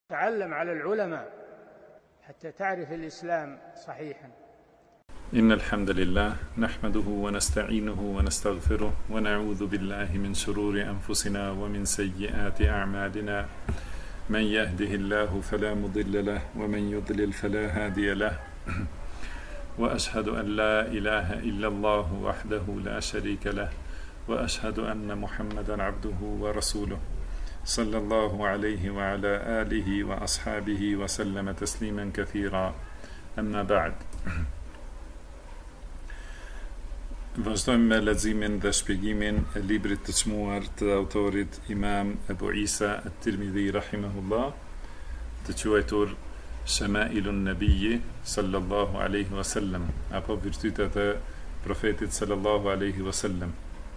تعلم على العلماء حتى تعرف الإسلام صحيحا. إن الحمد لله نحمده ونستعينه ونستغفره ونعوذ بالله من شرور أنفسنا ومن سيئات أعمالنا. من يهده الله فلا مضل له ومن يضلل فلا هادي له. وأشهد أن لا إله إلا الله وحده لا شريك له وأشهد أن محمدا عبده ورسوله صلى الله عليه وعلى آله وأصحابه وسلم تسليما كثيرا. أما بعد. Vazhdojmë me leximin dhe shpjegimin e librit të çmuar të autorit Imam Ebu Isa at-Tirmidhi rahimahullah, të quajtur Shama'ilun Nabiyyi sallallahu alaihi wasallam, apo virtytet e profetit sallallahu alaihi wasallam.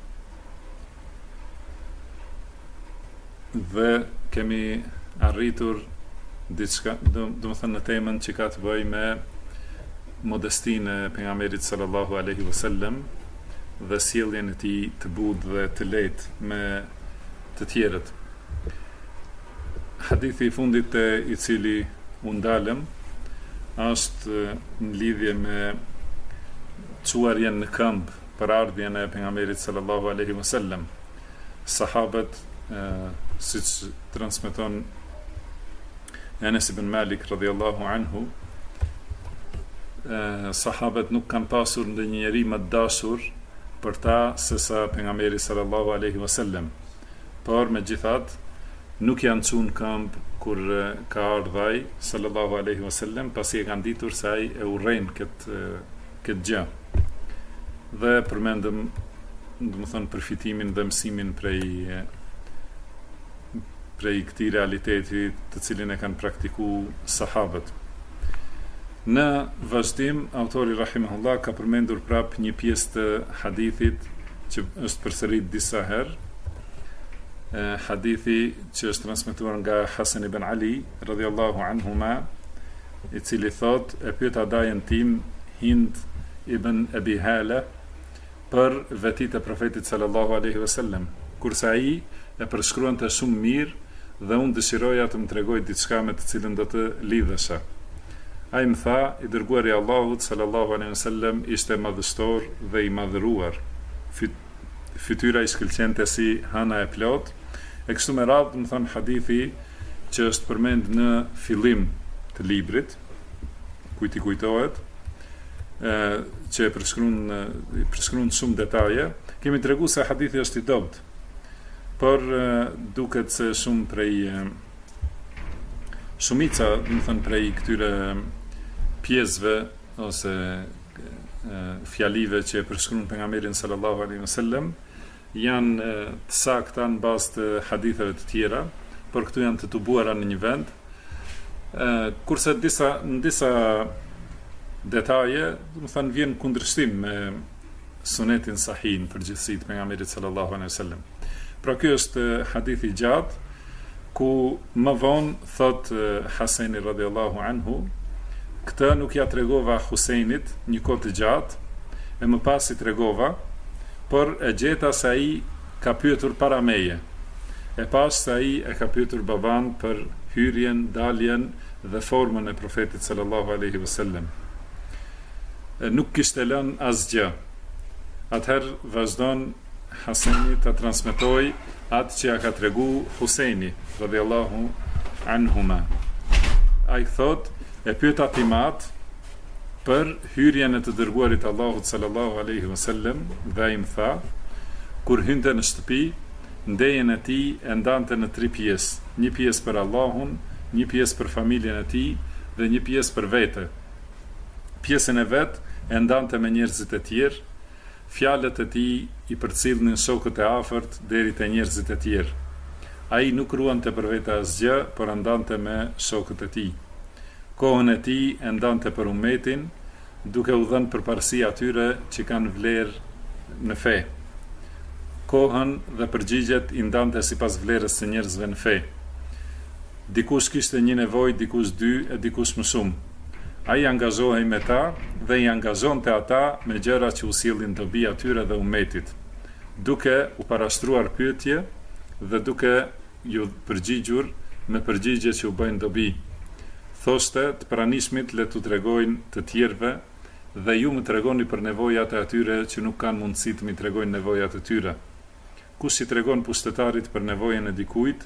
Dhe kemi arritur diçka, do të thënë në temën që ka të bëjë me modestinë e pejgamberit sallallahu alaihi wasallam dhe sjelljen e tij të butë dhe të lehtë me të tjerët. Hadithi i fundit i cili u ndalëm është në lidhje me çuarjen në këmbë për ardhjen e pejgamberit sallallahu alaihi wasallam. Sahabët, siç transmeton Anas ibn Malik radhiyallahu anhu, sahabët nuk kanë pasur ndonjë njeri më të dashur për ta se sa pejgamberi sallallahu alaihi wasallam. Por megjithatë nuk janë çuar këmbë kur ka ardhur ai sallallahu alaihi wasallam, pasi e kanë ditur se ai e urren këtë gjë. Dhe përmendëm, domethënë, përfitimin dhe mësimin prej këtij realiteti të cilin e kanë praktikuar sahabët. Në vazhdim, autori rahimahullah ka përmendur prap një pjesë të hadithit që është përsërit disa herë. Hadithi që është transmetuar nga Hasan ibn Ali radhiyallahu anhuma, i cili thot: e pyeta dajen tim Hind ibn Abi Hala për vetit e profetit sallallahu alaihi wasallam, kurse ai e përshkruante shumë mirë dhe unë dëshiroja të më tregoj diçka me të cilën do të lidhesha. Ai më tha: i dërguari i Allahut sallallahu alaihi wasallam ishte madhështor dhe i madhëruar. Fytyra i shkëlqente si hana e plot. E kështu me radhë, më thon hadithi që është përmend në fillim të librit, kujt i kujtohet, që e përshkruan shumë detaje. Kemi treguar se hadithi është i dobët, por duket se shumë prej shumica, do të thënë, prej këtyre pjesëve ose fjalive që e përshkruan pejgamberin sallallahu alaihi wasallam janë të sakta në bazë të haditheve të tjera, por këtu janë të tubuara në një vend. Kurse në disa detaje, do të thënë, vjen kundërshtim me sunetin sahih në përgjithësi të pejgamberit sallallahu alaihi wasallam. Pra ky është hadithi i gjatë, ku më vonë thot Hasani radhiyallahu anhu: këtë nuk ja tregova Husejnit një kohë të gjatë, e më pas i tregova, por e gjeta se ai ka pyetur para meje. E pas se ai e ka pyetur baban për hyrjen, daljen dhe formën e profetit sallallahu alaihi wasallam. Nuk kishte lënë asgjë. Atëherë vazhdon Hasani të transmetoj atë që ja ka tregu Husejni radhiyallahu anhuma. Ai thot: e pyeta Timat për hyrjen e të dërguarit Allahut sallallahu alaihi wasallam dhe ai më tha: kur hynte në shtëpi, ndejen e tij e ndante në 3 pjesë, një pjesë për Allahun, një pjesë për familjen e tij dhe një pjesë për vete. Pjesën e vet e ndante me njerëzit e tjerë. Fjalët e tij i përcillnin shokët e afërt deri te njerëzit e tjerë. Ai nuk ruante për vete asgjë, por ndante me shokët e tij. Kohën e tij e ndante për ummetin, duke u dhënë përparësi atyre që kanë vlerë në fe. Kohën dhe përgjigjet i ndante sipas vlerës së njerëzve në fe. Dikush kishte një nevojë, dikush 2 e dikush më shumë. Ai angazhohej me ta dhe i angazhonte ata me gjëra që u sillnin dobi atyre dhe ummetit, duke u parashtruar pyetje dhe duke ju përgjigjur me përgjigje që u bëjnë dobi. Thoshte, të pranishmit le t'u tregojnë të tjerëve dhe ju më tregoni për nevojat e atyre që nuk kanë mundësi të mi tregojnë nevojat e tyre. Kush i tregon pushtetarit për nevojën e dikujt,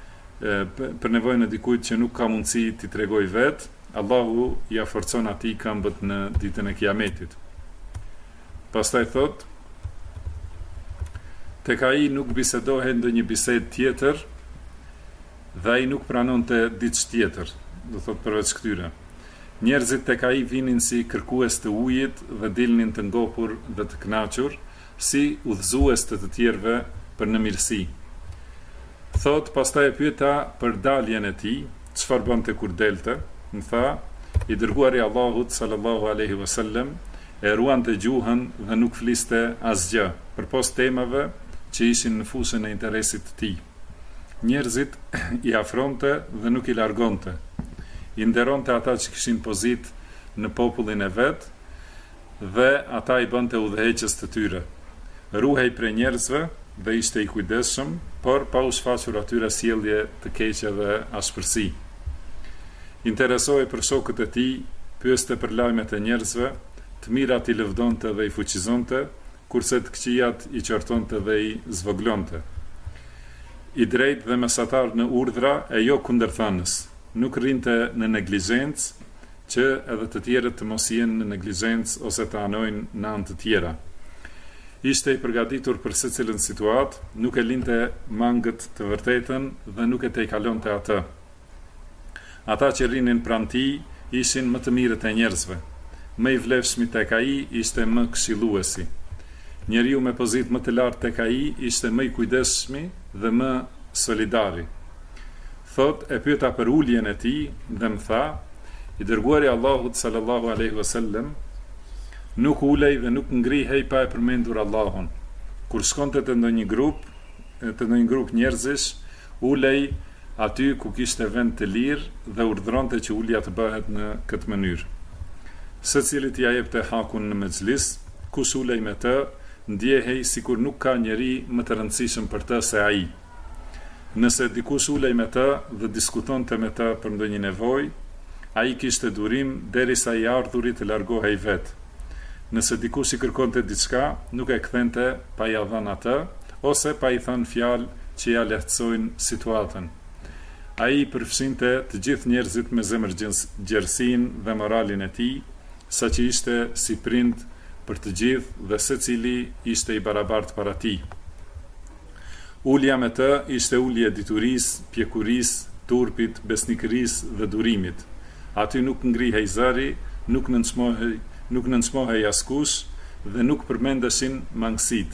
që nuk ka mundësi t'i tregoj vetë, Allahu ja forcon atij këmbët në ditën e Kiametit. Pastaj thot, tek ai nuk bisedohet ndonjë bisedë tjetër dhe ai nuk pranonte diçka tjetër, do thot përveç këtyre. Njerëzit tek ai vinin si kërkues të ujit dhe dilnin të ngopur dhe të kënaqur, si udhëzues të tjerëve për në mirësi. Thot, pastaj e pyeta për daljen e tij, çfarë bënte kur delte? Më tha, i dërguari Allahut sallallahu alaihi wasallam e ruante gjuhën dhe nuk fliste asgjë, përpos temave që ishin në fusën e interesit të tij. Njerëzit i afronte dhe nuk i largonte. I nderonte ata që kishin pozitë në popullin e vet dhe ata i bënte udhëheqës të tyre. Ruhej prej njerëzve dhe ishte i kujdesshëm, por pa u shfaqur atyre sjellje të keqe dhe ashpërsi. Interesoi për shokët e tij, pyeste për lajmet e njerëzve, të mirat i lëvdonte dhe i fuqizonte, kurse të këqijat i qortonte dhe i zvoglonte. I drejtë dhe mesatar në urdhra e jo kundërthanës. Nuk rrinte në neglizhencë, që edhe të tjerët të mos jenë në neglizhencë ose të anojnë në anë të tjera. Ishte i përgatitur për secilën situatë, nuk e linte mangët të vërtetën dhe nuk e tejkalonte atë. Ata që rrinin pranë tij ishin më të mirët e njerëzve. Më i vlefshmi tek ai ishte më këshilluesi. Njeriu me pozitë më të lartë tek ai ishte më i kujdesshëm dhe më solidari. Thot, e pyeta për uljen e tij dhe më tha, i dërguari Allahut sallallahu alaihi wasallam nuk ulej dhe nuk ngrihej pa e përmendur Allahun. Kur shkonte te ndonjë grup njerëzish, ulej aty ku kishte vend të lirë dhe urdhëronte që ulja të bëhet në këtë mënyrë. Secilit ja jepte hakun në mexhlis, kush ulej me të, ndjehej sikur nuk ka njeri më të rëndësishëm për të se ai. Nëse dikush ulej me të dhe diskutonte me të për ndonjë nevojë, ai kishte durim derisa i ardhurit të largohej vetë. Nëse dikush i kërkonte diçka, nuk e kthente pa ia dhënë atë, ose pa i thënë fjalë që ja lehtësojnë situatën. Ai përfshinte të gjithë njerëzit me zemërgjerësinë dhe moralin e tij, saqë ishte si prind për të gjithë dhe secili ishte i barabartë para tij. Ulja me të ishte ulje diturisë, pjekurisë, turpit, besnikërisë dhe durimit. Aty nuk ngrihej zëri, nuk nënçmohej askush dhe nuk përmendeshin mangësitë.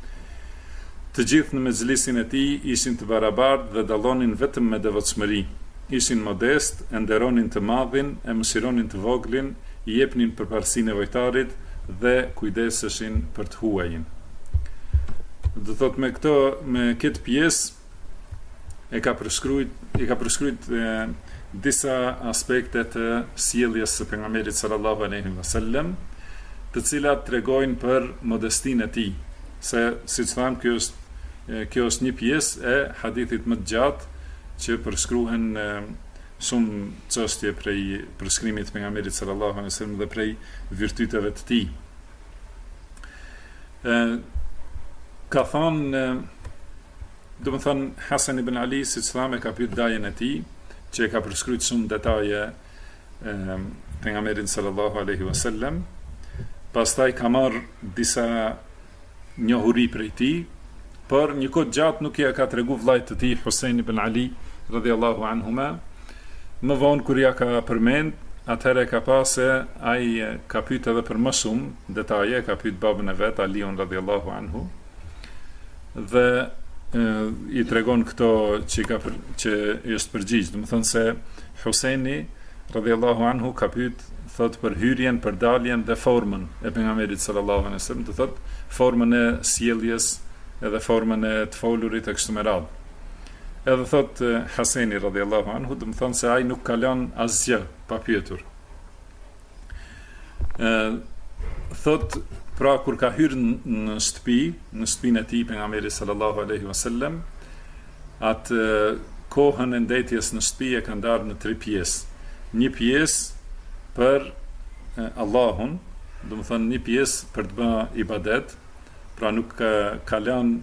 Të gjithë në mexhlisin e tij ishin të barabartë dhe dallonin vetëm me devotshmëri. Ishin modest, e nderonin të madhin, e mëshironin të voglin, i jepnin përparësi nevojtarit dhe kujdeseshin për të huajin. Do thot me këtë pjesë i ka përshkruajt disa aspekte të sjelljes së pejgamberit sallallahu alaihi wasallam, të cilat tregojnë për modestinë e tij. Se siç tham, kjo është një pjesë e hadithit më të gjatë që përshkruhen shumë çështje prej përshkrimit të pejgamberit sallallahu alaihi wasallam dhe prej virtyteve të tij. Ka thonë, do më thonë, Hasan ibn Ali, si që thame, ka pyet dajen e tij, që e ka përshkruajtur shumë detaje pejgamberin sallallahu alaihi wasallam. Pastaj ka marrë disa njohuri prej tij, por një kohë gjatë nuk ja ka tregu vllajt të tij Husain ibn Ali radhiyallahu anhuma. Më vonë kur ja ka përmend, atëherë ka pasë ai ka pyet edhe për më shumë detaje, ka pyet babën e vet Aliun radhiyallahu anhu. Dhe i tregon këto që është përgjigj, do të thonë se Husaini radhiyallahu anhu ka pyet thot për hyrjen, për daljen dhe formën e pejgamberit sallallahu alaihi wasallam, do thot formën e sjelljes edhe formën e të folurit e kështu me radhë. Edhe thot Husaini radhiyallahu anhu, do të thonë se ai nuk ka lënë asgjë pa pyetur. Thot pra kur ka hyrë në shtëpinë e tij pejgamberi sallallahu alaihi wasallam, atë kohën e ndetjes në shtëpi e ka ndarë në 3 pjesë. Një pjesë për Allahun, do të thënë një pjesë për të bërë ibadet, pra nuk e ka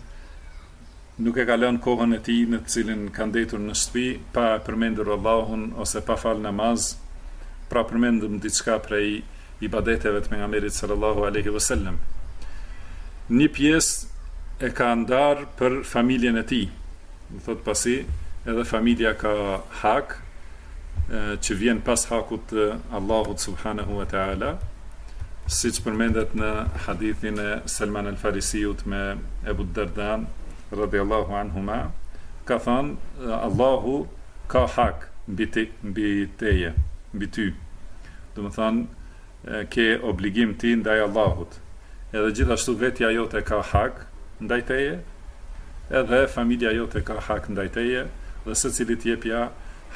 lënë kohën e tij në të cilin ka ndetur në shtëpi pa përmendur Allahun ose pa fal namaz, pra përmendëm diçka prej ibadeteve të pejgamberit sallallahu alaihi wasallam. Një pjesë e ka ndarë për familjen e tij. Do thot pasi edhe familja ka hak që vjen pas hakut të Allahut subhanahu wa taala, siç përmendet në hadithin e Salman al-Farisiut me Ebu Dardan radhiyallahu anhuma, ka thënë Allahu ka hak mbi teje, mbi ty. Do të thënë ke obligim ti ndaj Allahut. Edhe gjithashtu vetja jote ka hak ndaj teje, edhe familja jote ka hak ndaj teje, dhe secilit jepja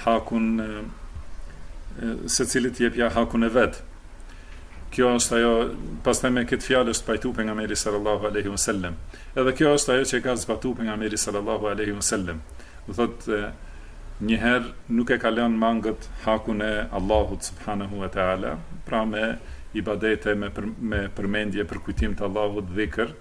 hakun e vet. Kjo është ajo, pastaj me këtë fjalë është pajtu pejgamberi sallallahu alaihi wasallam. Edhe kjo është ajo që ka zbatuar pejgamberi sallallahu alaihi wasallam. Do thotë njëherë nuk e ka lënë mangët hakun e Allahut subhanahu wa taala, pra me ibadete, me përmendje, për kujtim të Allahut, dhikr.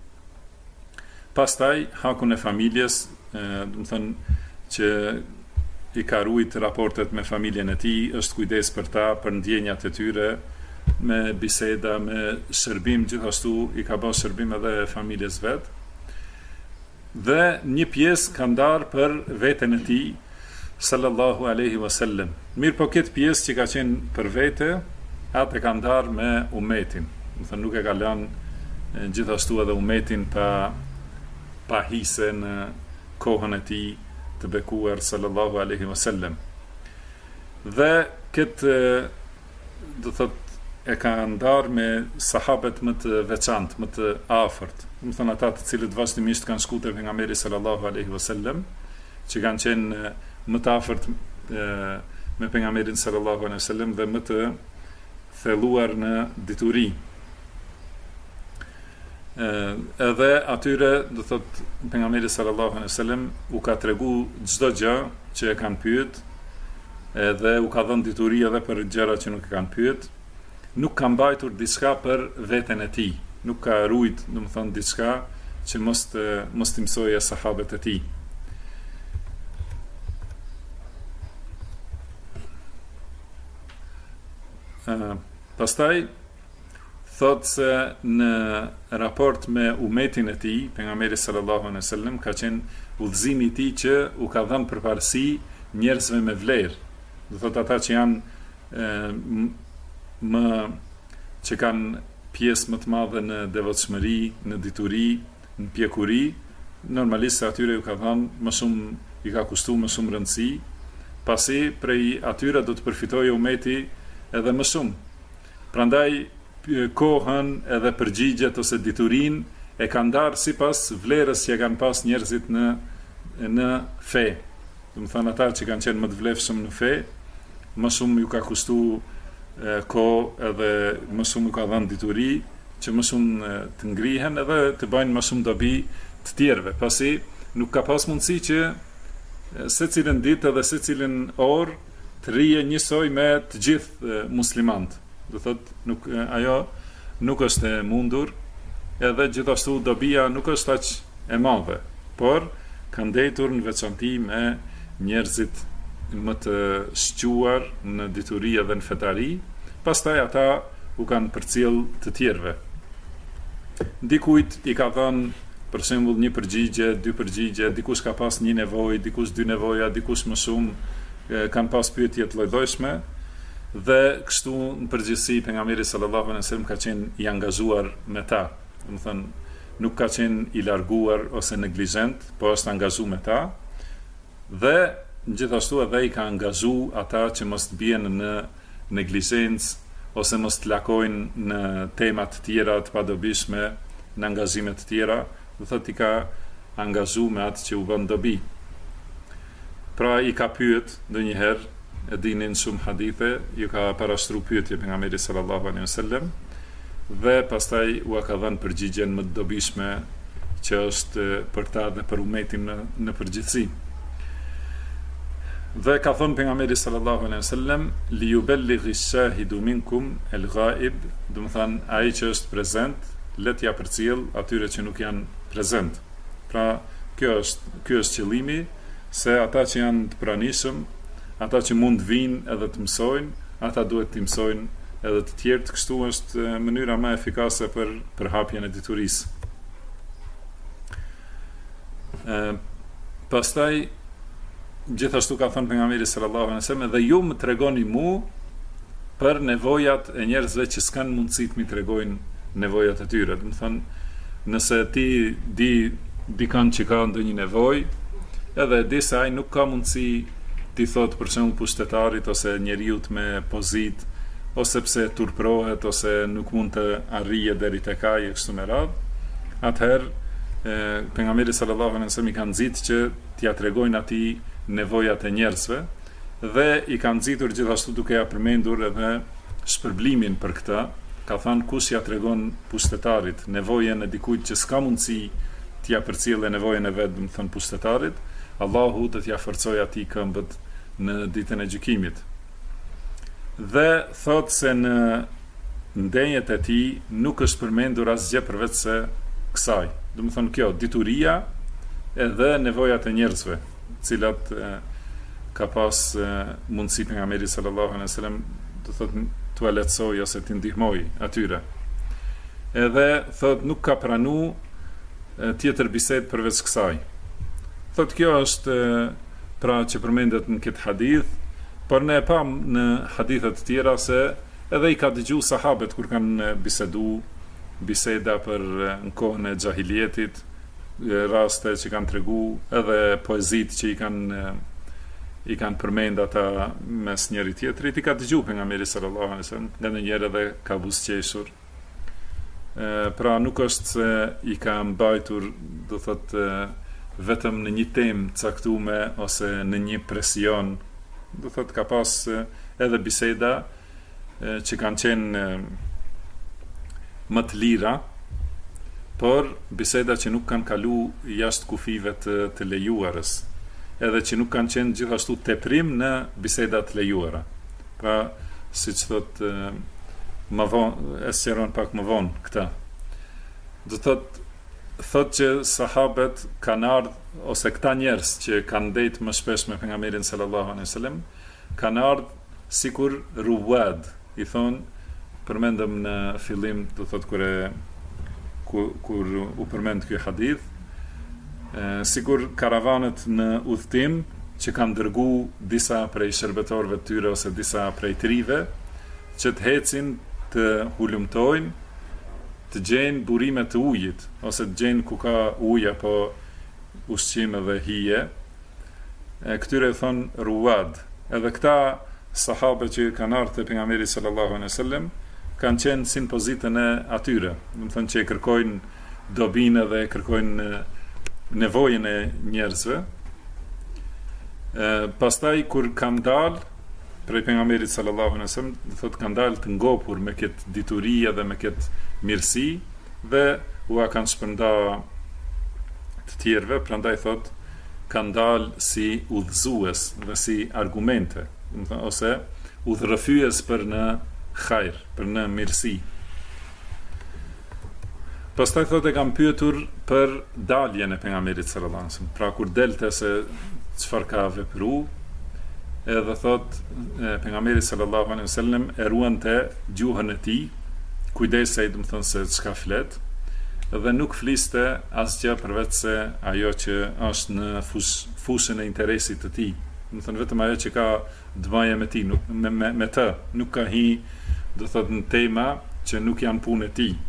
Pastaj hakun e familjes, do të thënë që i ka ruajt raportet me familjen e tij, është kujdes për ta, për ndjenjat e tyre, me biseda, me shërbim, gjithashtu i ka bërë shërbim edhe familjes vet. Dhe një pjesë ka ndarë për veten e tij sallallahu alaihi wasallam. Mirë po këtë pjesë që ka qenë për vete, atë e ka ndarë me umetin. Do thënë nuk e ka lënë gjithashtu edhe umetin pa hise në kohën e tij të bekuar sallallahu alaihi wasallam. Dhe këtë do thot e ka ndarë me sahabët më të veçantë, më të afërt. Do thënë ata të cilët vazhdimisht kanë shkuar te pejgamberi sallallahu alaihi wasallam, që kanë qenë më të afërt me pejgamberin sallallahu alaihi wasallam dhe më të thelluar në dituri. Edhe atyre, do thot pejgamberi sallallahu alaihi wasallam u ka tregu çdo gjë që e kanë pyet, edhe u ka dhënë dituri edhe për gjëra që nuk e kanë pyet. Nuk ka mbajtur diçka për veten e tij, nuk ka ruajt, do të thonë diçka që mos t'i mësoje sahabët e tij. Pastaj thot se në raport me umetin e tij, pejgamberi sallallahu alaihi wasallam ka qenë udhëzimi i tij që u ka dhënë përparësi njerëzve me vlerë. Do thot ata që janë që kanë pjesë më të madhe në devotshmëri, në dituri, në pjekuri, normalisht atyre ju ka dhënë më shumë, i ka kushtuar më shumë rëndësi, pasi prej atyre do të përfitojë umeti edhe më shumë. Prandaj kohën edhe përgjigjet ose diturinë e kanë ndarë sipas vlerës që kanë pas njerëzit në fe. Do të thënë ata që kanë qenë më të vlefshëm në fe, më shumë ju ka kushtuar kohë edhe më shumë u ka dhënë dituri që më shumë të ngrihen edhe të bëjnë më shumë dobi të tjerëve, pasi nuk ka pas mundësi që secilën ditë edhe secilën orë të rije njësoj me të gjithë muslimanët. Do thotë ajo nuk është e mundur, edhe gjithashtu dobia nuk është aq e madhe, por ka ndetur në veçanti me njerëzit më të shquar në dituri edhe në fetari, pastaj ata u kanë përcjell të tjerëve. Dikujt i ka dhënë për shembull një përgjigje, 2 përgjigje, dikush ka pas një nevojë, dikush 2 nevoja, dikush më shumë, kanë pas pyetje të lloj-llojshme, dhe kështu në përgjithësi pejgamberi sallallahu alaihi wasallam ka qenë i angazhuar me ta. Do të thënë nuk ka qenë i larguar ose neglizhent, po është angazhuar me ta. Dhe gjithashtu edhe i ka angazhu ata që mos të bien në neglizhencë ose mos të lakojnë në tema të tjera të padobishme, në angazhime të tjera, do thotë i ka angazhu me atë që u bën dobi. Pra i ka pyet ndonjëherë, e dinin shumë hadithe, ju ka parashtruar pyetje pejgamberit sallallahu alaihi wasallam, dhe pastaj u ka dhënë përgjigjen më të dobishme që është për ta dhe për umetin në përgjithësi. Dhe ka thonë pejgamberi sallallahu alaihi wasallam, li yubellighi ash-shahidu minkum al-ghaib, do të thonë ai që është prezant, le t'ia përcjell atyre që nuk janë prezant. Pra, ky është qëllimi, se ata që janë të pranishëm, ata që mund të vinë edhe të mësojnë, ata duhet të mësojnë edhe të tjerët, kështu është mënyra më efikase për hapjen e diturisë. Pastaj gjithashtu ka thënë pejgamberi sallallahu alaihi wasallam, dhe ju më tregoni mu për nevojat e njerëzve që s'kan mundësi të mi tregojnë nevojat e tyre. Do të thonë, nëse ti dikan që ka ndonjë nevojë, edhe e di se ai nuk ka mundësi ti thot për shembull pushtetarit ose njeriut me pozit, ose pse turprohet ose nuk mund të arrije deri tek ai e kështu me radhë, atëherë pejgamberi sallallahu alaihi wasallam i ka nxitur që t'ia tregojnë atij nevojat e njerëzve, dhe i ka nxitur gjithashtu duke ja përmendur edhe shpërblimin për këtë. Ka thënë, kush ja tregon pushtetarit nevojën e dikujt që s'ka mundësi t'ia përcjellë nevojën e vet, do të thënë pushtetarit, Allahu do t'ia forcojë atij këmbët në ditën e gjykimit. Dhe thot se në ndenjet e tij nuk është përmendur asgjë përveç se kësaj. Do të thonë kjo, dituria edhe nevojat e njerëzve, cilat ka pas mundësi pejgamberi sallallahu alaihi wasallam do thotë t'u lehtësoj ose t'i ndihmoj atyre. Edhe thot nuk ka pranu tjetër bisedë përveç kësaj. Thot kjo është pra që përmendet në këtë hadith, por ne e pam në hadithet të tjera se edhe i ka dëgju sahabet kur kanë bisedu biseda për në kohën e xahilietit, raste që kanë tregu, edhe poezit që i kanë përmend ata mes njëri tjetrit, i ka dëgju pejgamberi sallallahu alaihi wasallam, nga ndonjëherë edhe ka buzëqeshur. Pra nuk është se i ka mbajtur, do thotë, vetëm në një temë caktume ose në një presion, do thotë ka pas edhe biseda që kanë qenë më të lira, por biseda që nuk kanë kalu jashtë kufive të lejuarës, edhe që nuk kanë qenë gjithashtu teprim në biseda të lejuara. Pra, siç thotë më vonë, e sqaron pak më vonë këtë. Do thotë që sahabet kanë ardhur, ose këta njerëz që kanë ndejt më shpesh me pejgamberin sallallahu alaihi wasallam, kanë ardhur sikur ruwad, i thon, përmendëm në fillim, do thotë kur u përmend ky hadith, sikur karavanët në udhtim që kanë dërgu disa prej shërbetorëve të tyre ose disa prej trive që të hecin të hulumtojnë, të gjejnë burime të ujit, ose të gjejnë ku ka ujë apo ushqim dhe hije. Këtyre e thon ruwad. Edhe këta sahabe që kanë ardhur te pejgamberi sallallahu alaihi wasallam kanë qenë sin pozitën e atyre, do të thonë që e kërkojnë dobinë dhe e kërkojnë nevojën e njerëzve. Pastaj kur kanë dalë prej pejgamberit sallallahu alaihi wasallam, do thotë kanë dalë të ngopur me këtë dituri dhe me këtë mirësi, dhe ua kanë shpërnda të tjerëve, prandaj thotë kanë dalë si udhëzues dhe si argumente, ose udhërrëfyes për në hajr, për në mirësi. Pastaj thotë e kam pyetur për daljen e pejgamberit sallallahu alaihi wasallam, pra kur delte se çfarë ka vepru, edhe thot pejgamberi sallallahu alaihi wasallam e ruante gjuhën e tij, kujdesej, do të thonë se çka flet, dhe nuk fliste asgjë përveç se ajo që është në fushën e interesit të tij. Do të thonë vetëm ajo që ka dëmaje me tij, me të, nuk ka hi, do thotë në tema që nuk janë punë e tij.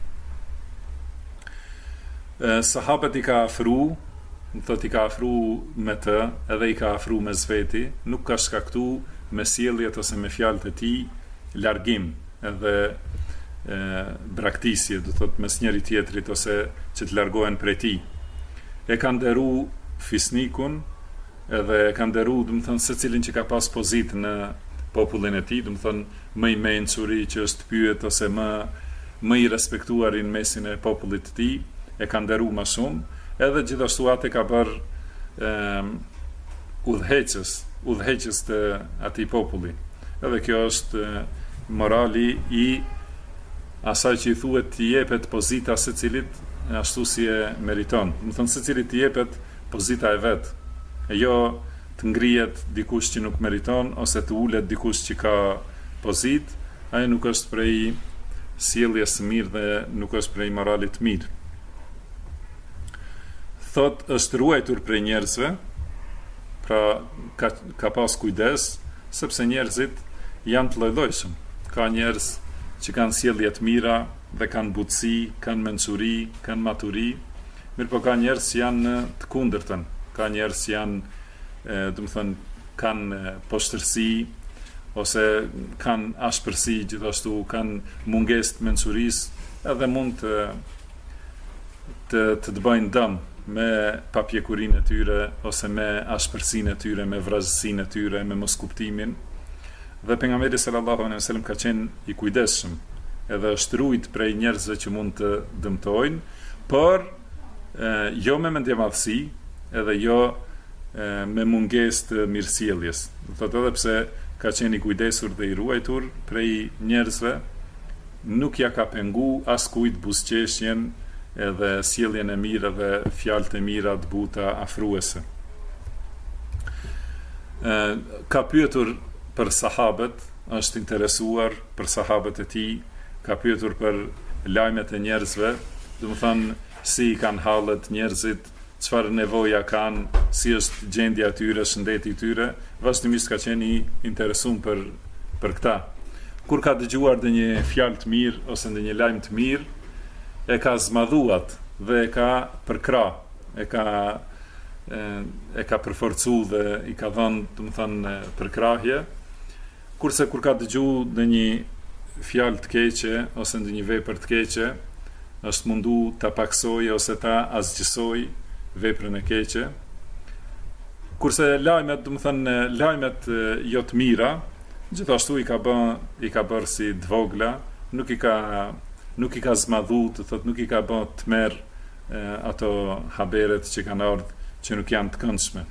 Sahabët i ka afru, thot i ka afru me të, edhe i ka afru me zveti, nuk ka shkaktu me sjelljet ose me fjalët e tij largim edhe braktisje, do thot mes njëri tjetrit ose që të largohen prej tij. E ka nderu fisnikun, edhe e ka nderu, do të thon secilin që ka pas pozitë në popullin e tij, do të thon më i mençuri që është pyet ose më i respektuar në mesin e popullit të tij, e ka nderu më shumë. Edhe gjithashtu atë ka bërë udhëheqës udhëheqës të atij populli. Edhe kjo është morali i asaj që i thuhet të jepet pozita secilit ashtu si e meriton. Do të thonë secilit të jepet pozita e vet, e jo të ngrihet dikush që nuk meriton ose të ulet dikush që ka pozitë, ai nuk është prej sjelljes së mirë dhe nuk është prej moralit të mirë. Thot është ruajtur prej njerëzve, pra ka pas kujdes, sepse njerëzit janë të lloj-llojshëm. Ka njerëz që kanë sjellje të mira dhe kanë butësi, kanë mençuri, kanë maturi, mirëpo ka njerëz që janë të kundërtën. Ka njerëz që janë, do të thënë, kanë poshtërsi ose kanë ashpërsi, gjithashtu kanë mungesë të mençurisë, edhe mund të bëjnë dëm me papjekurinë e tyre ose me ashpërsinë e tyre, me vrazësinë e tyre, me moskuptimin. Dhe pejgamberi sallallahu alejhi wasallam ka qenë i kujdesshëm, edhe është ruajt prej njerëzve që mund të dëmtojnë, por jo me mendjemadhësi, edhe jo me mungesë të mirësjelljes. Do thotë edhe pse ka qenë i kujdesur dhe i ruajtur prej njerëzve, nuk ja ka pengu askujt buzëqeshjen edhe sjelljen e mirë dhe fjalët e mira të buta afruese. Ka pyetur për sahabët, është interesuar për sahabët e tij, ka pyetur për lajmet e njerëzve, do të thonë si kanë hallet njerëzit, çfarë nevoja kanë, si është gjendja e tyre, shëndeti i tyre, vazhdimisht ka qenë i interesuar për këta. Kur ka dëgjuar ndonjë fjalë të mirë ose ndonjë lajm të mirë, e ka zmadhuat dhe e ka përkrah, e ka përforcu dhe i ka dhënë, do të thonë, përkrahje. Kurse kur ka dëgjuar ndonjë fjalë të keqe ose ndonjë vepër të keqe, është mundu ta paksoj ose ta asgjësoj veprën e keqe. Kurse lajmet, do të thonë, lajmet jo të mira, gjithashtu i ka bërë si të vogla, nuk i ka zmadhu, të thotë, nuk i ka bërë të merë ato haberet që kanë ardhur që nuk janë të këndshme.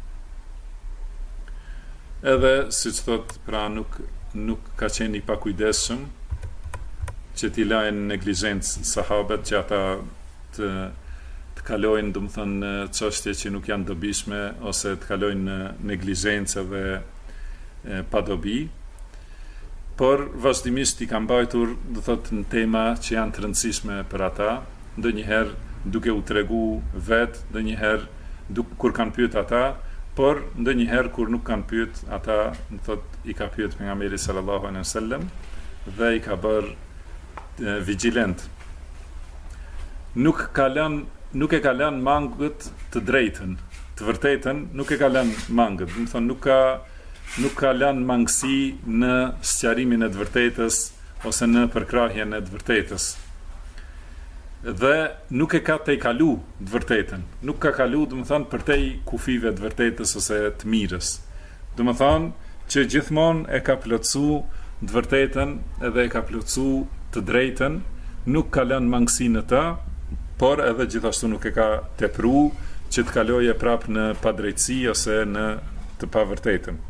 Edhe siç thotë, pra nuk ka qenë i pakujdesshëm që t'i lajnë neglizhencë sahabët, që ata të kalojnë, do të thonë, çështje që nuk janë dobishme ose të kalojnë në neglizhencë dhe padobi, por vazhdimisht i ka mbajtur, do thotë, në tema që janë të rëndësishme për ata, ndonjëherë duke u tregu vet, ndonjëherë kur kanë pyet ata, por ndonjëherë kur nuk kanë pyet ata, do thotë, i ka pyet pejgamberi sallallahu alejhi wasallam dhe i ka bërë vigjilent. Nuk e ka lënë mangët të drejtën, të vërtetën, nuk e ka lënë mangët, do të thonë nuk ka lënë mangësi në sqarimin e të vërtetës ose në përkrahjen e të vërtetës. Dhe nuk e ka tejkalu të vërtetën, nuk ka kalu, do të thonë, përtej kufive të vërtetës ose të mirës. Do të thonë që gjithmonë e ka plotësu të vërtetën edhe e ka plotësu të drejtën, nuk ka lënë mangësi në ta, por edhe gjithashtu nuk e ka tepru që të kaloje prapë në padrejtësi ose në të pavërtetën.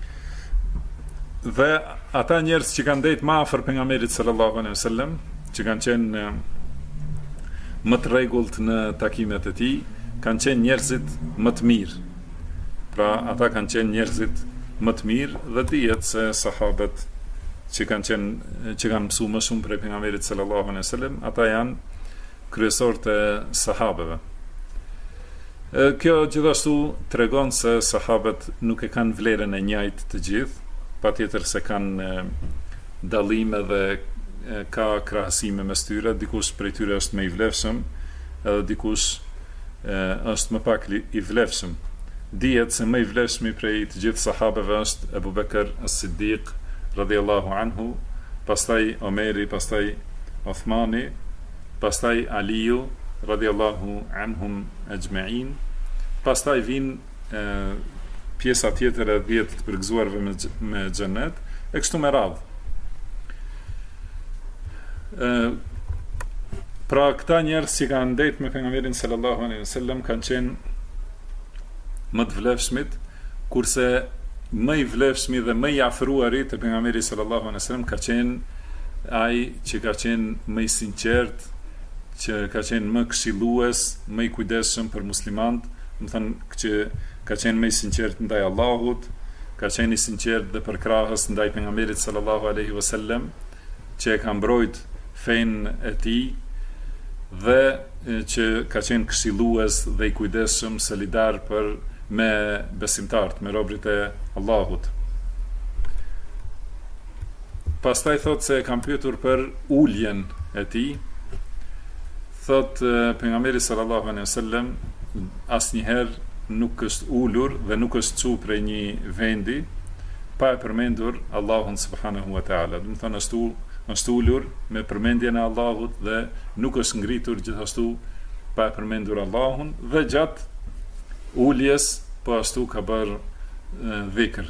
Dhe ata njerëz që kanë ndejt më afër pejgamberit sallallahu alejhi wasallam, që kanë qenë më të rregullt në takimet e tij, kanë qenë njerëzit më të mirë. Pra ata kanë qenë njerëzit më të mirë dhe dihet se sahabët që kanë mësuar më shumë prej pejgamberit sallallahu alejhi wasallam, ata janë kryesorët e sahabeve. Kjo gjithashtu tregon se sahabët nuk e kanë vlerën e njëjtë të gjithë, patjetër se kanë dallime dhe ka krahasime mes tyre, dikush prej tyre është më i vlefshëm, edhe dikush është më pak i vlefshëm. Dihet se më i vlefshmi prej të gjithë sahabeve është Ebu Bekr as-Siddiq radhiyallahu anhu, pastaj Omeri, pastaj Othmani, pastaj Aliu radhiyallahu anhum ajma'in, pastaj vin pjesa tjetër e 10 të përgëzuarve me xhenet, e kështu me radhë. Pra këta njerëz që kanë ndejt me pejgamberin sallallahu alaihi wasallam kanë qenë më të vlefshmit, kurse më i vlefshmi dhe më i afruari te pejgamberi sallallahu alaihi wasallam ka qenë ai që ka qenë më i sinqert, që ka qenë më këshillues, më i kujdesshëm për muslimanët, do të thënë që ka qenë më i sinqert ndaj Allahut, ka qenë i sinqert dhe për krahës ndaj pejgamberit sallallahu alaihi wasallam, që e ka mbrojt fenë e tij dhe që ka qenë këshillues dhe i kujdesshëm, solidar me besimtarët, me robërit e Allahut. Pastaj thot se kam pyetur për uljen e tij. Thot pejgamberi sallallahu alaihi wasallam asnjëherë nuk është ulur dhe nuk është çu prej një vendi pa e përmendur Allahun subhanahu wa taala. Do të thonë është ulur me përmendjen e Allahut dhe nuk është ngritur gjithashtu pa e përmendur Allahun, dhe gjatë uljes po ashtu ka bërë dhikr.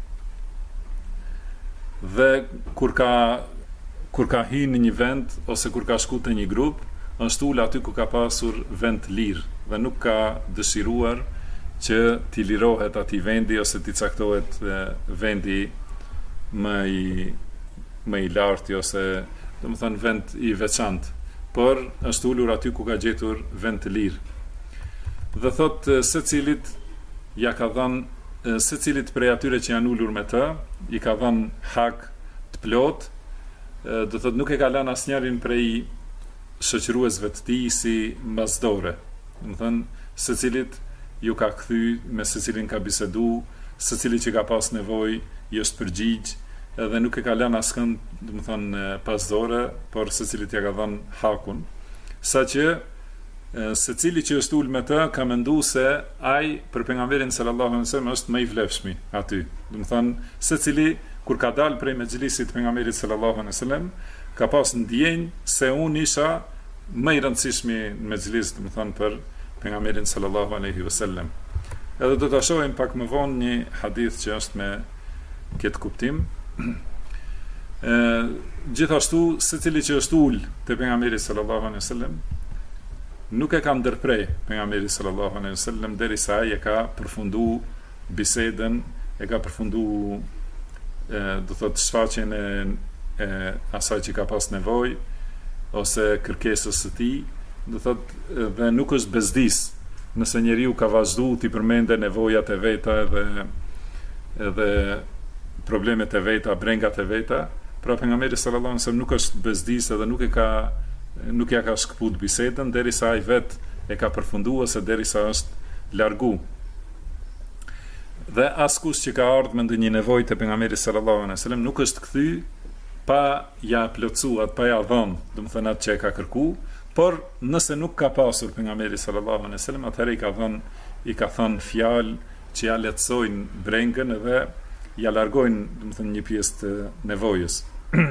Dhe kur ka hyrë në një vend ose kur ka shku te një grup, është ul aty ku ka pasur vend të lirë dhe nuk ka dëshiruar që t'i lirohet atij vendi ose t'i caktohet vendi më i lartë ose domethënë vend i veçantë, por është ulur aty ku ka gjetur vend të lirë. Dhe thot secilit ja ka dhënë, secilit prej atyre që janë ulur me të, i ka dhënë hak të plot, do thot nuk e ka lënë asnjërin prej shoqëruesve të tij si mbasdore. Do thënë secilit ju ka kthy, me secilin ka bisedu, secili që ka pas nevojë i është përgjigj, edhe nuk e ka lënë askënd, do të thënë pasdore, por secilit ja ka dhënë hakun. Saqë secili që është ulë me të ka menduar se ai për pejgamberin sallallahu alaihi wasallam është më i vlefshmi aty. Do të thënë secili kur ka dalë prej mexhlisit të pejgamberit sallallahu alaihi wasallam ka pas ndjenjë se unë isha më i rëndësishmi në mexhlis, do të thënë për pejgamberin sallallahu alaihi wasallam. Edhe do ta shohim pak më vonë një hadith që është me këtë kuptim. Gjithashtu secili që është ul te pejgamberi sallallahu alaihi wasallam nuk e ka ndërprej pejgamberi sallallahu alaihi wasallam derisa ai e ka përfunduar bisedën, e ka përfunduar do thotë shfaqjen e asaj që ka pas nevojë ose kërkesës së tij, do thotë, dhe nuk është bezdis nëse njeriu ka vazhduar t'i përmendë nevojat e veta edhe problemet e veta, brengat e veta. Pra pejgamberi sallallahu alaihi wasallam nuk është bezdis edhe nuk ja ka shkput bisedën derisa ai vet e ka përfunduar ose derisa është largu. Dhe askush që ka ardhur me ndonjë nevojë te pejgamberi sallallahu alaihi wasallam nuk është kthy pa ja plotsuar, pa ja dhënë, domethënë atë që e ka kërkuar, por nëse nuk ka pasur pejgamberi sallallahu alaihi wasallam, atëherë i ka thënë fjalë që ja lehtësojnë brengën edhe ja largojnë, domethënë, një pjesë të nevojës.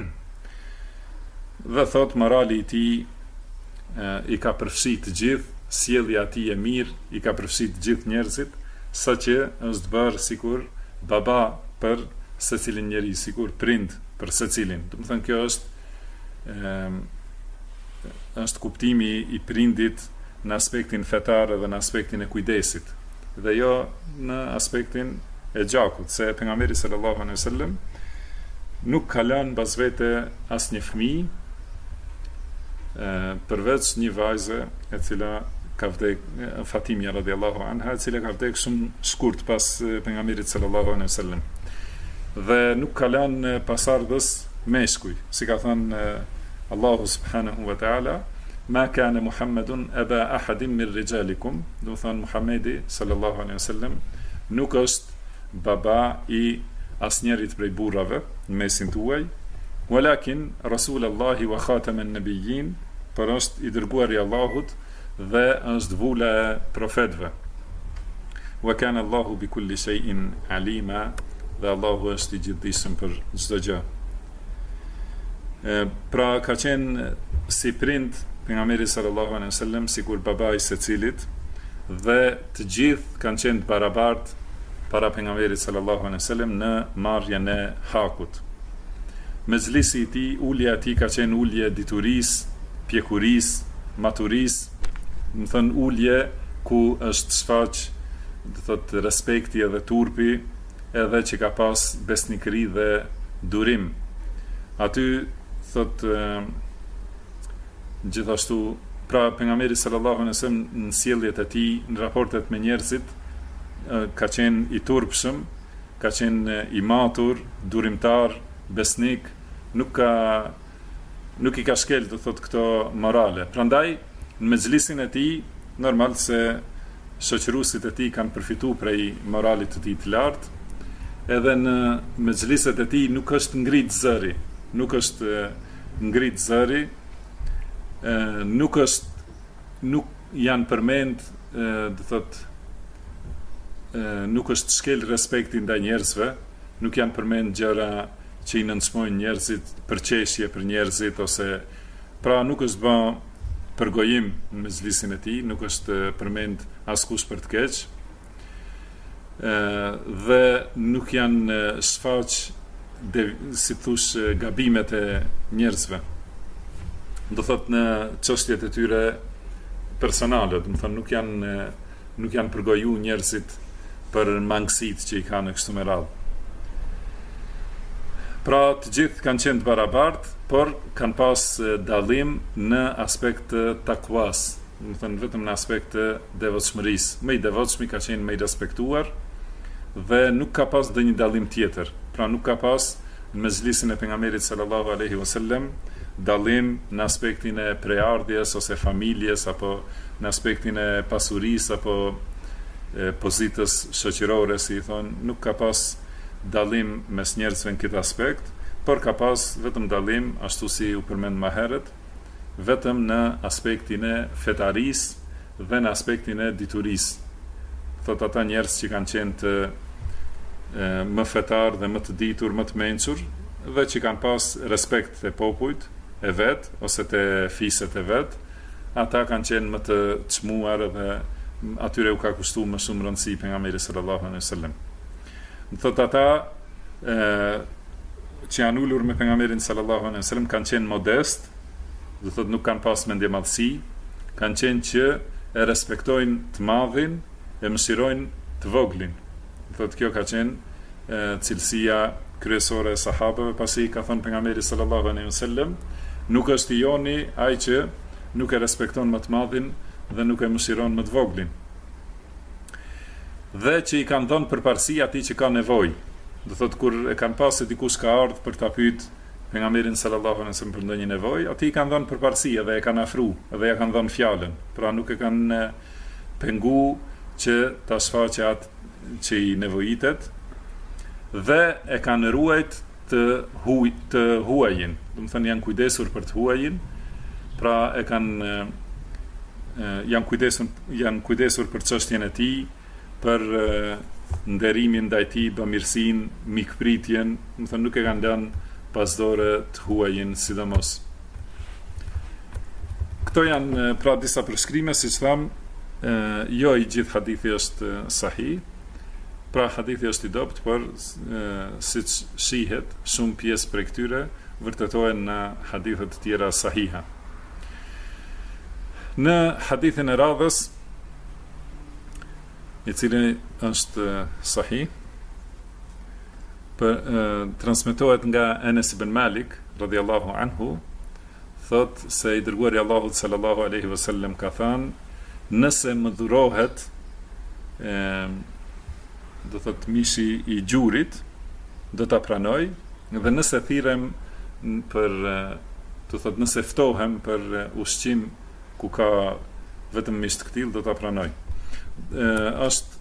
Dhe thot morali i tij i ka përfshi të gjithë, sjellja e tij e mirë i ka përfshi të gjithë njerëzit, saqë është bërë sikur baba për secilin njerëz, sikur prind për secilin. Do të thënë kjo është kuptimi i prindit në aspektin fetar dhe në aspektin e kujdesit, dhe jo në aspektin e gjakut, se pejgamberi sallallahu alaihi wasallam nuk ka lënë mbas vete asnjë fëmijë përveç një vajze e cila ka vdek, Fatimia radhiyallahu anha, e cila ka vdek shumë shkurt pas pejgamberit sallallahu alaihi wasallam. Dhe nuk ka lënë pasardhës meshkuj, si ka thënë Allahu subhanahu wa taala, ma kana Muhammedun aba ahadin min rijalikum, do të thonë Muhamedi sallallahu alaihi wasallam nuk është baba i asnjërit prej burrave në mesin tuaj, walakin Rasulullahi wa khataman nabiyyin, por është i dërguar i Allahut dhe është vula e profetëve. Wa kana Allahu bi kulli shay'in alima, dhe Allahu është i gjithdijshëm për çdo gjë. Pra ka qenë si prind pejgamberi sallallahu alaihi wasallam, sikur baba i secilit, dhe të gjithë kanë qenë të barabartë para pejgamberit sallallahu alaihi wasallam në marrjen e hakut. Mezhlisi i tij, ulja e tij ka qenë ulje diturisë, pjekurisë, maturisë, do të thënë ulje ku është shfaq, do thotë, respekti edhe turpi, edhe që ka pas besnikëri dhe durim. Aty thot gjithashtu, pra pejgamberi sallallahu alaihi wasallam në sjelljet e tij, në raportet me njerëzit, ka qenë i turpshëm, ka qenë i matur, durimtar, besnik, nuk i ka shkel do thot këto morale. Prandaj në mezhlisin e tij normal se shoqëruesit e tij kanë përfituar prej moralit të tij të lartë, edhe në mezhliset e tij nuk është ngrit zëri, nuk janë përmend, do thot, nuk është shkel respekti ndaj njerëzve, nuk janë përmend gjëra që i nënçmojnë njerëzit, përqeshje për njerëzit, ose pra nuk është bë përgojim në mezhlisin e tij, nuk është përmend askush për të keq, dhe nuk janë shfaq si thush gabimet e njerëzve. Do thot në çështjet e tyre personale, do të thonë nuk janë përgoju njerëzit për mangësitë që i kanë kështu me radhë. Pra të gjithë kanë qenë të barabartë, por kanë pas dallim në aspekt të takwas, do të thënë vetëm në aspekt të devotshmërisë. Më i devotshmi ka qenë më i respektuar dhe nuk ka pas ndonjë dallim tjetër. Pra nuk ka pas në mezhlisin e pejgamberit sallallahu alaihi wasallam dallim në aspektin e preardhjes ose familjes, apo në aspektin e pasurisë apo pozitës shoqërore, si i thonë, nuk ka pas dallim mes njerëzve në këtë aspekt, por ka pas vetëm dallim, ashtu si u përmend më herët, vetëm në aspektin e fetarisë dhe në aspektin e diturisë. Thot ata njerëz që kanë qenë të më fetar dhe më të ditur, më të mençur, dhe që kanë pas respekt te popujt e vet ose te fiset e vet, ata kanë qenë më të çmuar dhe atyre u ka kushtuar më shumë rëndësi pejgamberit sallallahu alaihi wasallam. Thot ata që janë ulur me pejgamberin sallallahu alaihi wasallam kanë qenë modest, do thot nuk kanë pas mendje madhësi, kanë qenë që e respektojnë të madhin, e mëshirojnë të voglin. Thot kjo ka qenë cilësia kryesore e sahabëve, pasi ka thënë pejgamberi sallallahu alaihi wasallam, nuk është i joni ai që nuk e respekton më të madhin dhe nuk e mëshiron më të voglin, dhe që i kanë dhënë përparësi atij që ka nevojë. Do thot kur e kanë pasë dikush ka ardhur për ta pyet pejgamberin sallallahu alaihi wasallam për ndonjë nevojë, atij i kanë dhënë përparësi dhe e kanë afruar dhe ja kanë dhënë fjalën. Pra nuk e kanë pengu që ta shfaqë atë që i nevojitet, dhe e kanë ruajt të huajin. Do të thënë janë kujdesur për të huajin, pra e kanë janë kujdesur për çështjen e tij, për nderimin ndaj tij, bamirësinë, mikpritjen, do të thënë nuk e kanë lënë pasdore të huajin sidomos. Këto janë pra disa përshkrime, siç tham, jo i gjithë hadithi është sahih. Pra hadithi është i dobët, por siç shihet, shumë pjesë prej këtyre vërtetohen në hadithe të tjera sahiha. Në hadithin e radhës, i cili është sahih, transmetohet nga Enes ibn Malik radhiyallahu anhu, thot se i dërguari Allahut sallallahu alaihi wasallam ka thënë, nëse më dhurohet do thot mishi i gjurit, do ta pranoj, dhe nëse thirrem për do thot nëse ftohem për ushqim ku ka vetëm mish të këtill, do ta pranoj. Është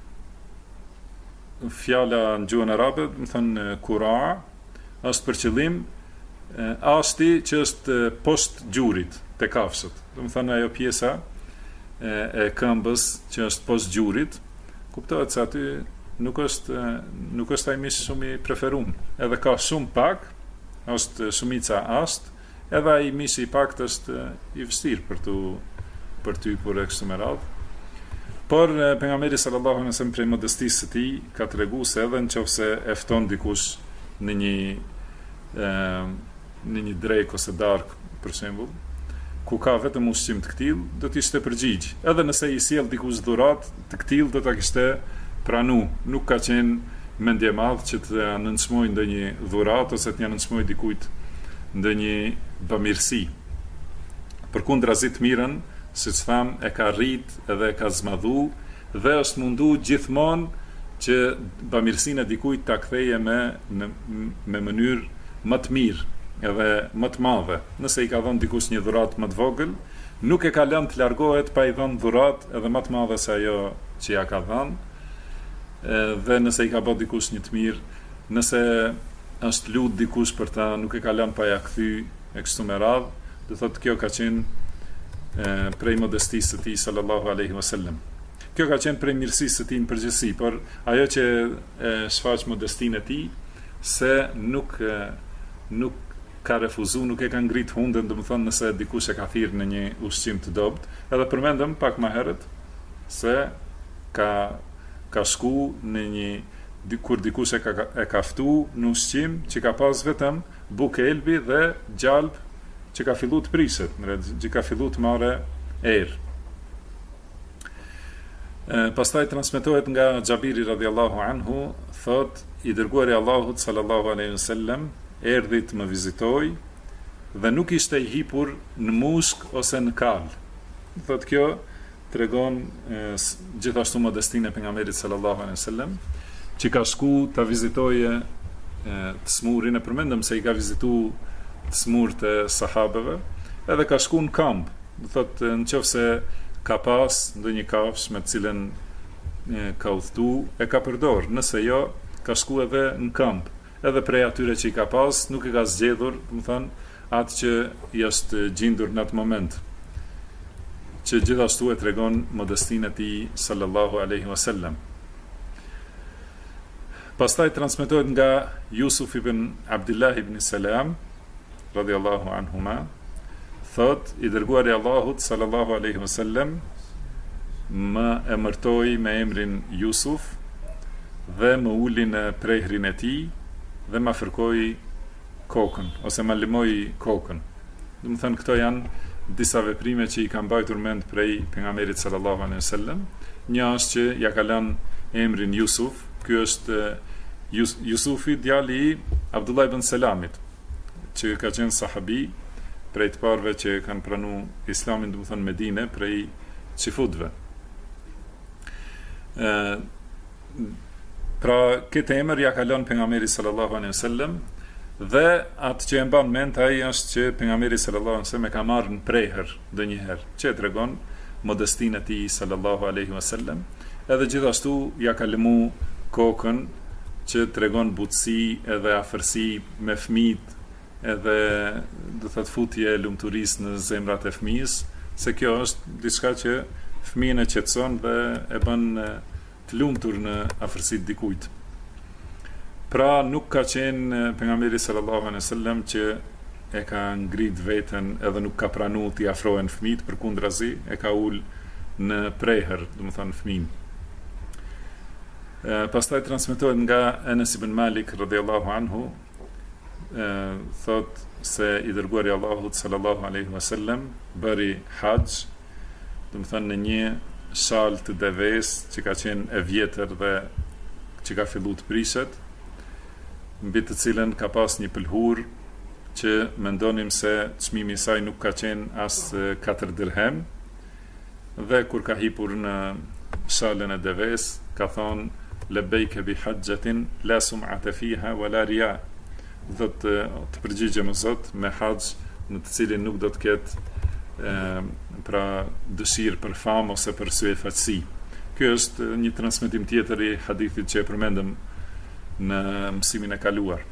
fjala në gjuhën arabe, do të thënë kura, është për qëllim ashti që është poshtë gjurit, te kafshët. Do të thënë ajo pjesa e këmbës që është poshtë gjurit, kuptohet se aty nuk është ai mish shumë i preferuar. Edhe ka shumë pak, është shumica ashtë, edhe ai mish i pak është i vështirë për ty për kështu me radhë. Por pejgamberi sallallahu alaihi wasallam prej modestisë së tij ka treguar se edhe nëse e fton dikush në një drejk ose darkë, për shembull, ku ka vetëm ushqim të këtill, do të ishte përgjigj. Edhe nëse i sjell dikush dhuratë të këtill, do ta kishte pranu. Nuk ka qenë mendje madh që të nënçmoj ndonjë dhuratë ose të nënçmoj dikujt ndonjë bamirësi. Përkundrazi të mirën, siç tham, e ka rrit edhe e ka zmadhu dhe është mundu gjithmonë që bamirësinë e dikujt ta ktheje me mënyrë më të mirë edhe më të madhe. Nëse i ka dhënë dikush një dhuratë më të vogël, nuk e ka lënë të largohet pa i dhënë dhuratë edhe më të madhe se ajo që ja ka dhënë. Dhe nëse i ka bërë dikush një të mirë, nëse është lut dikush për ta, nuk e ka lënë pa ja kthy e kështu me radhë, do thotë kjo ka qenë prej modestisë së tij sallallahu alaihi wasallam. Kjo ka qenë prej mirësisë së tij në përgjithësi, por ajo që shfaq modestinë e tij se nuk ka refuzu, nuk e ka ngrit hundën, domethënë nëse dikush e ka thirrë në një ushqim të dobët, edhe përmendëm pak më herët se ka shku në kur dikush e ka ftu në ushqim që ka pas vetëm bukë elbi dhe gjalp që ka fillu të prishet, që ka fillu të marrë erë. Pastaj transmetohet nga Xhabiri radhiyallahu anhu, thot, i dërguari i Allahut sallallahu alaihi wasallam erdhi të më vizitoj dhe nuk ishte i hipur në mushk ose në kal. Thot, kjo tregon gjithashtu modestinë e pejgamberit sallallahu alaihi wasallam, që ka shku ta vizitoje të smurin, e përmendëm se i ka vizitu të smurët e sahabeve, edhe ka shku në kamp. Thot, nëse ka pas ndonjë kafsh me të cilën ka udhëtu, e ka përdor, nëse jo, ka shku edhe në kamp. Edhe prej atyre që i ka pas, nuk e ka zgjedhur, atë që i është gjendur në atë moment, që gjithashtu e tregon modestinë e tij sallallahu alaihi wasallam. Pastaj transmetohet nga Yusuf ibn Abdullah ibn Salam radhiyallahu anhuma, thot, i dërguari i Allahut sallallahu alaihi wasallam më emërtoi me emrin Yusuf dhe më uli në prehrin e tij dhe ma fërkoi kokën, ose ma limoi kokën. Do të thënë, këto janë disa veprime që i ka mbajtur mend prej pejgamberit sallallahu alaihi wasallam. Një është që ja ka lënë emrin Yusuf. Ky është Yusufi, djali i Abdullah ibn Salamit, që ka qenë sahabi prej të parëve që kanë pranuar Islamin, do të thënë Medine, prej çifutëve. Pra, këtë emër ja ka lënë pejgamberi sallallahu alaihi wasallam, dhe atë që e mban mend ai është që pejgamberi sallallahu alaihi wasallam e ka marrë në prehër ndonjëherë, që tregon modestinë e tij sallallahu alaihi wasallam, edhe gjithashtu ja ka lëmu kokën, që tregon butësi edhe afërsi me fëmijët, edhe do të thotë futje lumturisë në zemrat e fëmijës, se kjo është diçka që fëmijën e qetëson dhe e bën të lumtur në afërsitë dikujt. Pra, nuk ka qenë pejgamberi sallallahu alaihi wasallam që e ka ngrit veten edhe nuk ka pranuar t'i afrohen fëmijët, përkundrazi e ka ul në prehër, do të thonë fëmijën. Pastaj transmetohet nga Anas ibn Malik radhiyallahu anhu, thot se i dërguari i Allahut sallallahu alaihi wasallam bëri haxh, do të thonë në një shalë të deves që ka qenë e vjetër dhe që ka fillu të prishet, mbi të cilën ka pas një pëlhur që mendonim se çmimi i saj nuk ka qenë as 4 dirhem, dhe kur ka hipur në shalën e deves, ka thonë lebejke bi hajjatin la sum'ata fiha wala riya, do të përgjigjem Zot me haxh në të cilin nuk do të ketë pra dëshirë për famë ose për syefaqësi. Ky është një transmetim tjetër i hadithit që e përmendëm në mësimin e kaluar.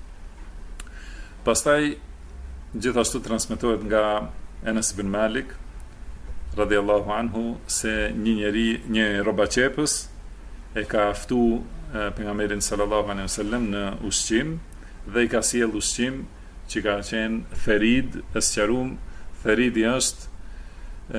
Pastaj gjithashtu transmetohet nga Anas ibn Malik radhiyallahu anhu se një robaqepës e ka ftu pejgamberin sallallahu alaihi wasallam në ushqim dhe i ka sjell ushqim që ka qenë ferid, e sqarum, feridi është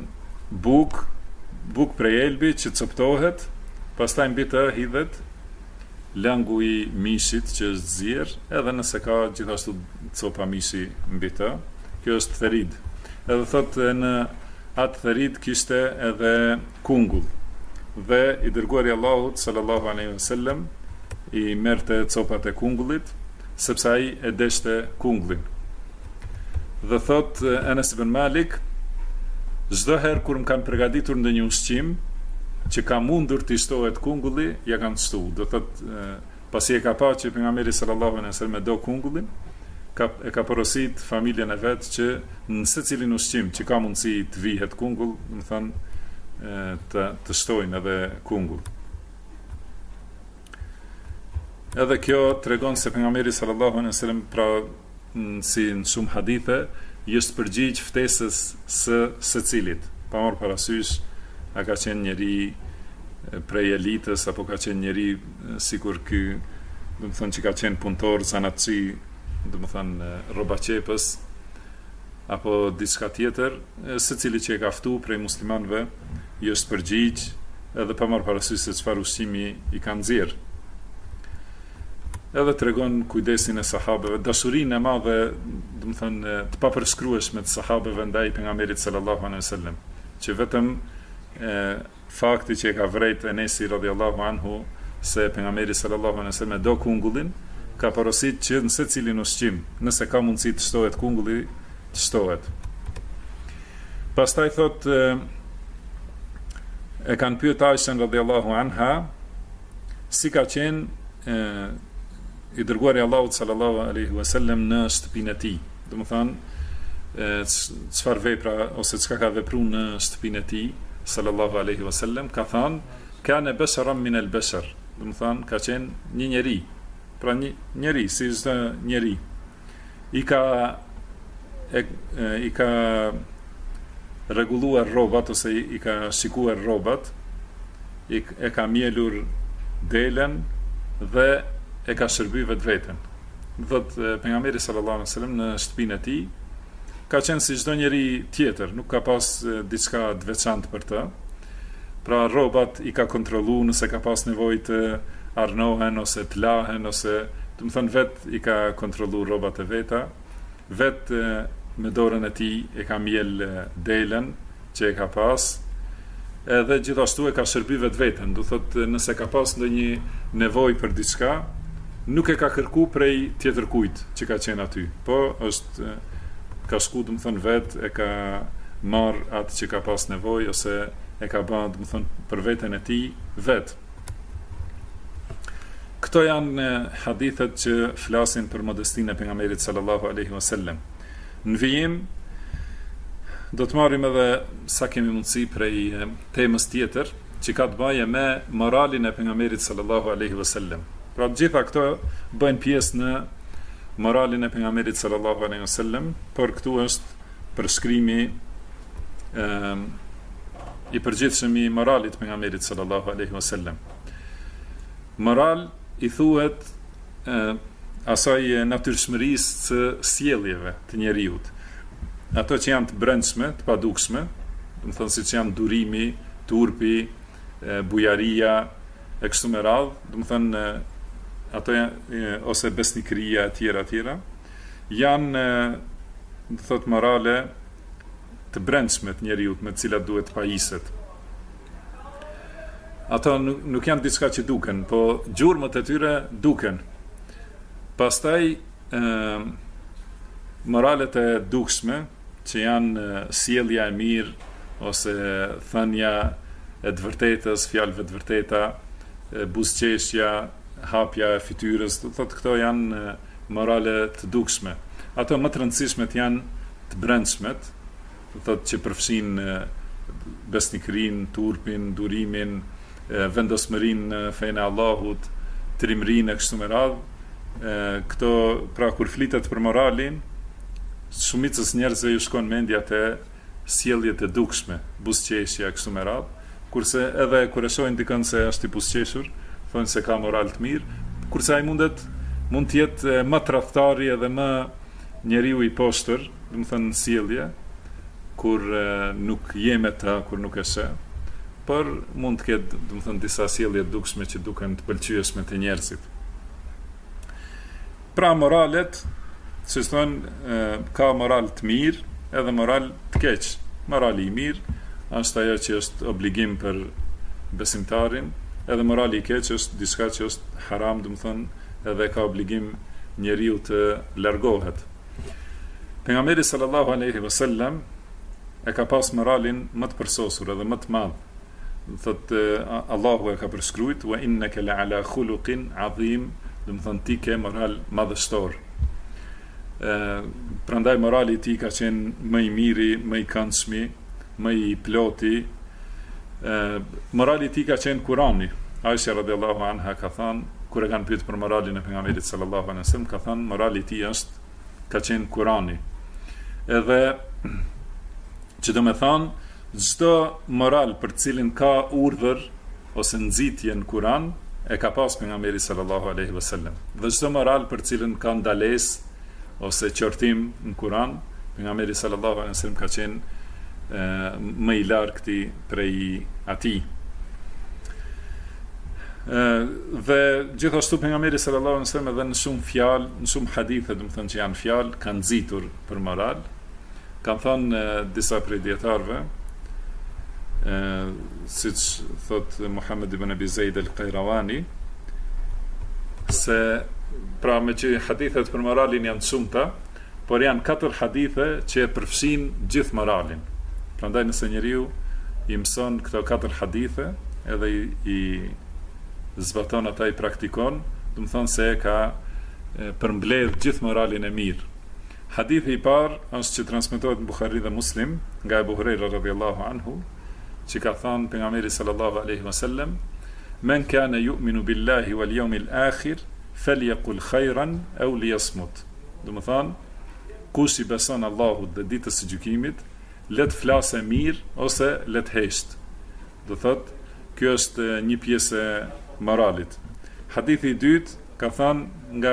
buk prej elbi që coptohet, pastaj mbi të hidhet lëngu i mishit që është zier, edhe nëse ka gjithashtu copa mishi mbi të. Kjo është ferid. Edhe thotë në atë ferid kishte edhe kungull. Dhe i dërguari i Allahut sallallahu alaihi wasallam i merrte copat e kungullit, sepse ai e deshte kungullin. Dhe thot Enes ibn Malik, çdo herë kur më kanë përgatitur ndonjë ushqim që ka mundur të shtohet kungulli, ja kam shtu. Do thot pasi e ka pa që pejgamberi sallallahu alaihi wasallam do kungullin, e ka porosit familjen e vet që në secilin ushqim që ka mundësi të vihet kungull, do të thonë të shtojnë edhe kungull. Edhe kjo tregon se pejgamberi sallallahu alaihi wasallam, pra si në shumë hadithe, është përgjigj ftesës së secilit, pa marrë parasysh a ka qenë njeri prej elitës apo ka qenë njeri sikur ky, do të thonë që ka qenë punëtor zanatçi, do të thonë rrobaqepës apo diçka tjetër, secili që e ka ftu prej muslimanëve i është përgjigj edhe pa marrë parasysh se çfarë ushqimi i ka nxjerr. Edhe tregon kujdesin e sahabeve, dashurinë e madhe, do të thonë të papërshkrueshme të sahabeve ndaj pejgamberit sallallahu alaihi wasallam, që vetëm fakti që e ka vrejt Enesi radhiyallahu anhu se pejgamberi sallallahu alaihi wasallam do kungullin, ka porosit që në secilin ushqim, nëse ka mundësi të shtohet kungulli, të shtohet. Pastaj thot e kanë pyet Aishën radhiyallahu anha si ka qenë i dërguari Allahut sallallahu alaihi wasallam në shtëpinë e tij. Do të thonë çfarë vepra ose çka ka vepruar në shtëpinë e tij sallallahu alaihi wasallam, ka thënë kana basharan min al-bashar. Do të thonë ka qenë një njeri, pra një njeri si çdo njeri. I ka rregulluar rrobat ose i ka shikuar rrobat, e ka mjelur delen dhe e ka shërby vetveten. Thot pejgamberi sallallahu alaihi wasallam në shtëpinë e tij ka qenë si çdo njeri tjetër, nuk ka pas diçka të veçantë për të. Pra rrobat i ka kontrolluar nëse ka pas nevojë të arnohen ose të lahen, ose do të thonë vet i ka kontrolluar rrobat e veta, vet me dorën e tij e ka mjel delen që e ka pas, edhe gjithashtu e ka shërby vetveten. Do thotë nëse ka pas ndonjë nevojë për diçka, nuk e ka kërku prej tjetër kujt që ka qenë aty, po është ka shku, do të thonë vet, e ka marr atë që ka pas nevojë ose e ka bën, do të thonë për veten e tij vet. Këto janë hadithet që flasin për modestinë e pejgamberit sallallahu alaihi wasallam. Në vijim do të marrim edhe sa kemi mundësi prej temës tjetër që ka të bëjë me moralin e pejgamberit sallallahu alaihi wasallam. Pra gjitha këto bëjnë pjesë në moralin e pejgamberit sallallahu alaihi wasallam, por këtu është përshkrimi i përgjithshëm i moralit të pejgamberit sallallahu alaihi wasallam. Moral i thuhet asaj natyrshmërisë së sjelljeve të njeriut. Ato që janë të brendshme, të padukshme, do të thonë siç janë durimi, turpi, bujaria e kështu me radhë, do të thonë ato ose besnikëria e tjera, janë do thotë morale të brendshme të njeriut me të cilat duhet të pajiset. Ato nuk janë diçka që duken, po gjurmët e tyre duken. Pastaj moralet e dukshme, që janë sjellja e mirë ose thënia e të vërtetës, fjalëve të vërteta, buzëqeshja, hapja e fytyrës, do thotë këto janë morale të dukshme. Ato më të rëndësishmet janë të brendshmet, do thotë që përfshin besnikërinë, turpin, durimin, vendosmërinë në fenë e Allahut, trimërinë e kështu me radhë. Këto, pra kur flitet për moralin, shumicës njerëzve ju shkon mendja te sjelljet e dukshme, buzëqeshja kështu me radhë, kurse edhe kur e shohin dikën se është i buzëqeshur, thonë se ka moral të mirë, kurse ai mund të jetë më tradhtari edhe më njeriu i poshtër, do të thënë në sjellje, kur nuk je me të, kur nuk e sheh, por mund të ketë, do të thënë, disa sjellje të dukshme që duken të pëlqyeshme te njerëzit. Pra moralet, që thonë, ka moral të mirë edhe moral të keq. Morali i mirë është ajo që është obligim për besimtarin, edhe morali I keq është diçka që është haram, do të thonë edhe ka obligim njeriu të largohet. Pejgamberi sallallahu alaihi wasallam e ka pas moralin më të përsosur edhe më të madh. Thotë Allahu e ka përshkruajt wa innaka la ala khuluqin azim, do të thonë ti ke moral madhështor. Prandaj morali I tij ka qenë më I miri, më I këndshmi, më I ploti. Morali I tij ka qenë Kurani. Aisha radhiyallahu anha ka thënë, kur e kanë pyetur për moralin e pejgamberit sallallahu alaihi wasallam, ka thënë morali I tij ka qenë Kurani. Edhe që do me thënë çdo moral për cilin ka urdhër ose nxitje në Kur'an e ka pas pejgamberi sallallahu alaihi wasallam. Dhe çdo moral për cilin ka ndalesë ose qortim në Kur'an, pejgamberi sallallahu alaihi wasallam ka qenë më I largëti prej atij. Dhe gjithashtu pejgamberi sallallahu alaihi wasallam edhe në shumë fjalë, në shumë hadithe, do të thonë që janë fjalë, kanë nxitur për moral. Kanë thënë disa prej dietarëve, siç thot Muhammed ibn Abi Zaid al-Qayrawani, se pra me që hadithet për moralin janë shumëta, por janë 4 hadithe që e përfshin gjithë moralin. Prandaj nëse njeriu I mëson këto 4 hadithe edhe I zbaton ata I praktikon, do të thonë se ka përmbledh gjithë moralin e mirë. Hadithi I parë është që transmetohet në Buhari dhe Muslim nga Abu Huraira radhiyallahu anhu, që ka thënë pejgamberi sallallahu alaihi wasallam: "Men kana yu'minu billahi wal yawmil akhir falyaqul khayran aw liyasmut." Do të thonë, kush I beson Allahut dhe ditës së gjykimit, le të flasë mirë ose le të hesht. Do thotë, kjo është një pjesë e moralit. Hadithi I dytë ka thënë nga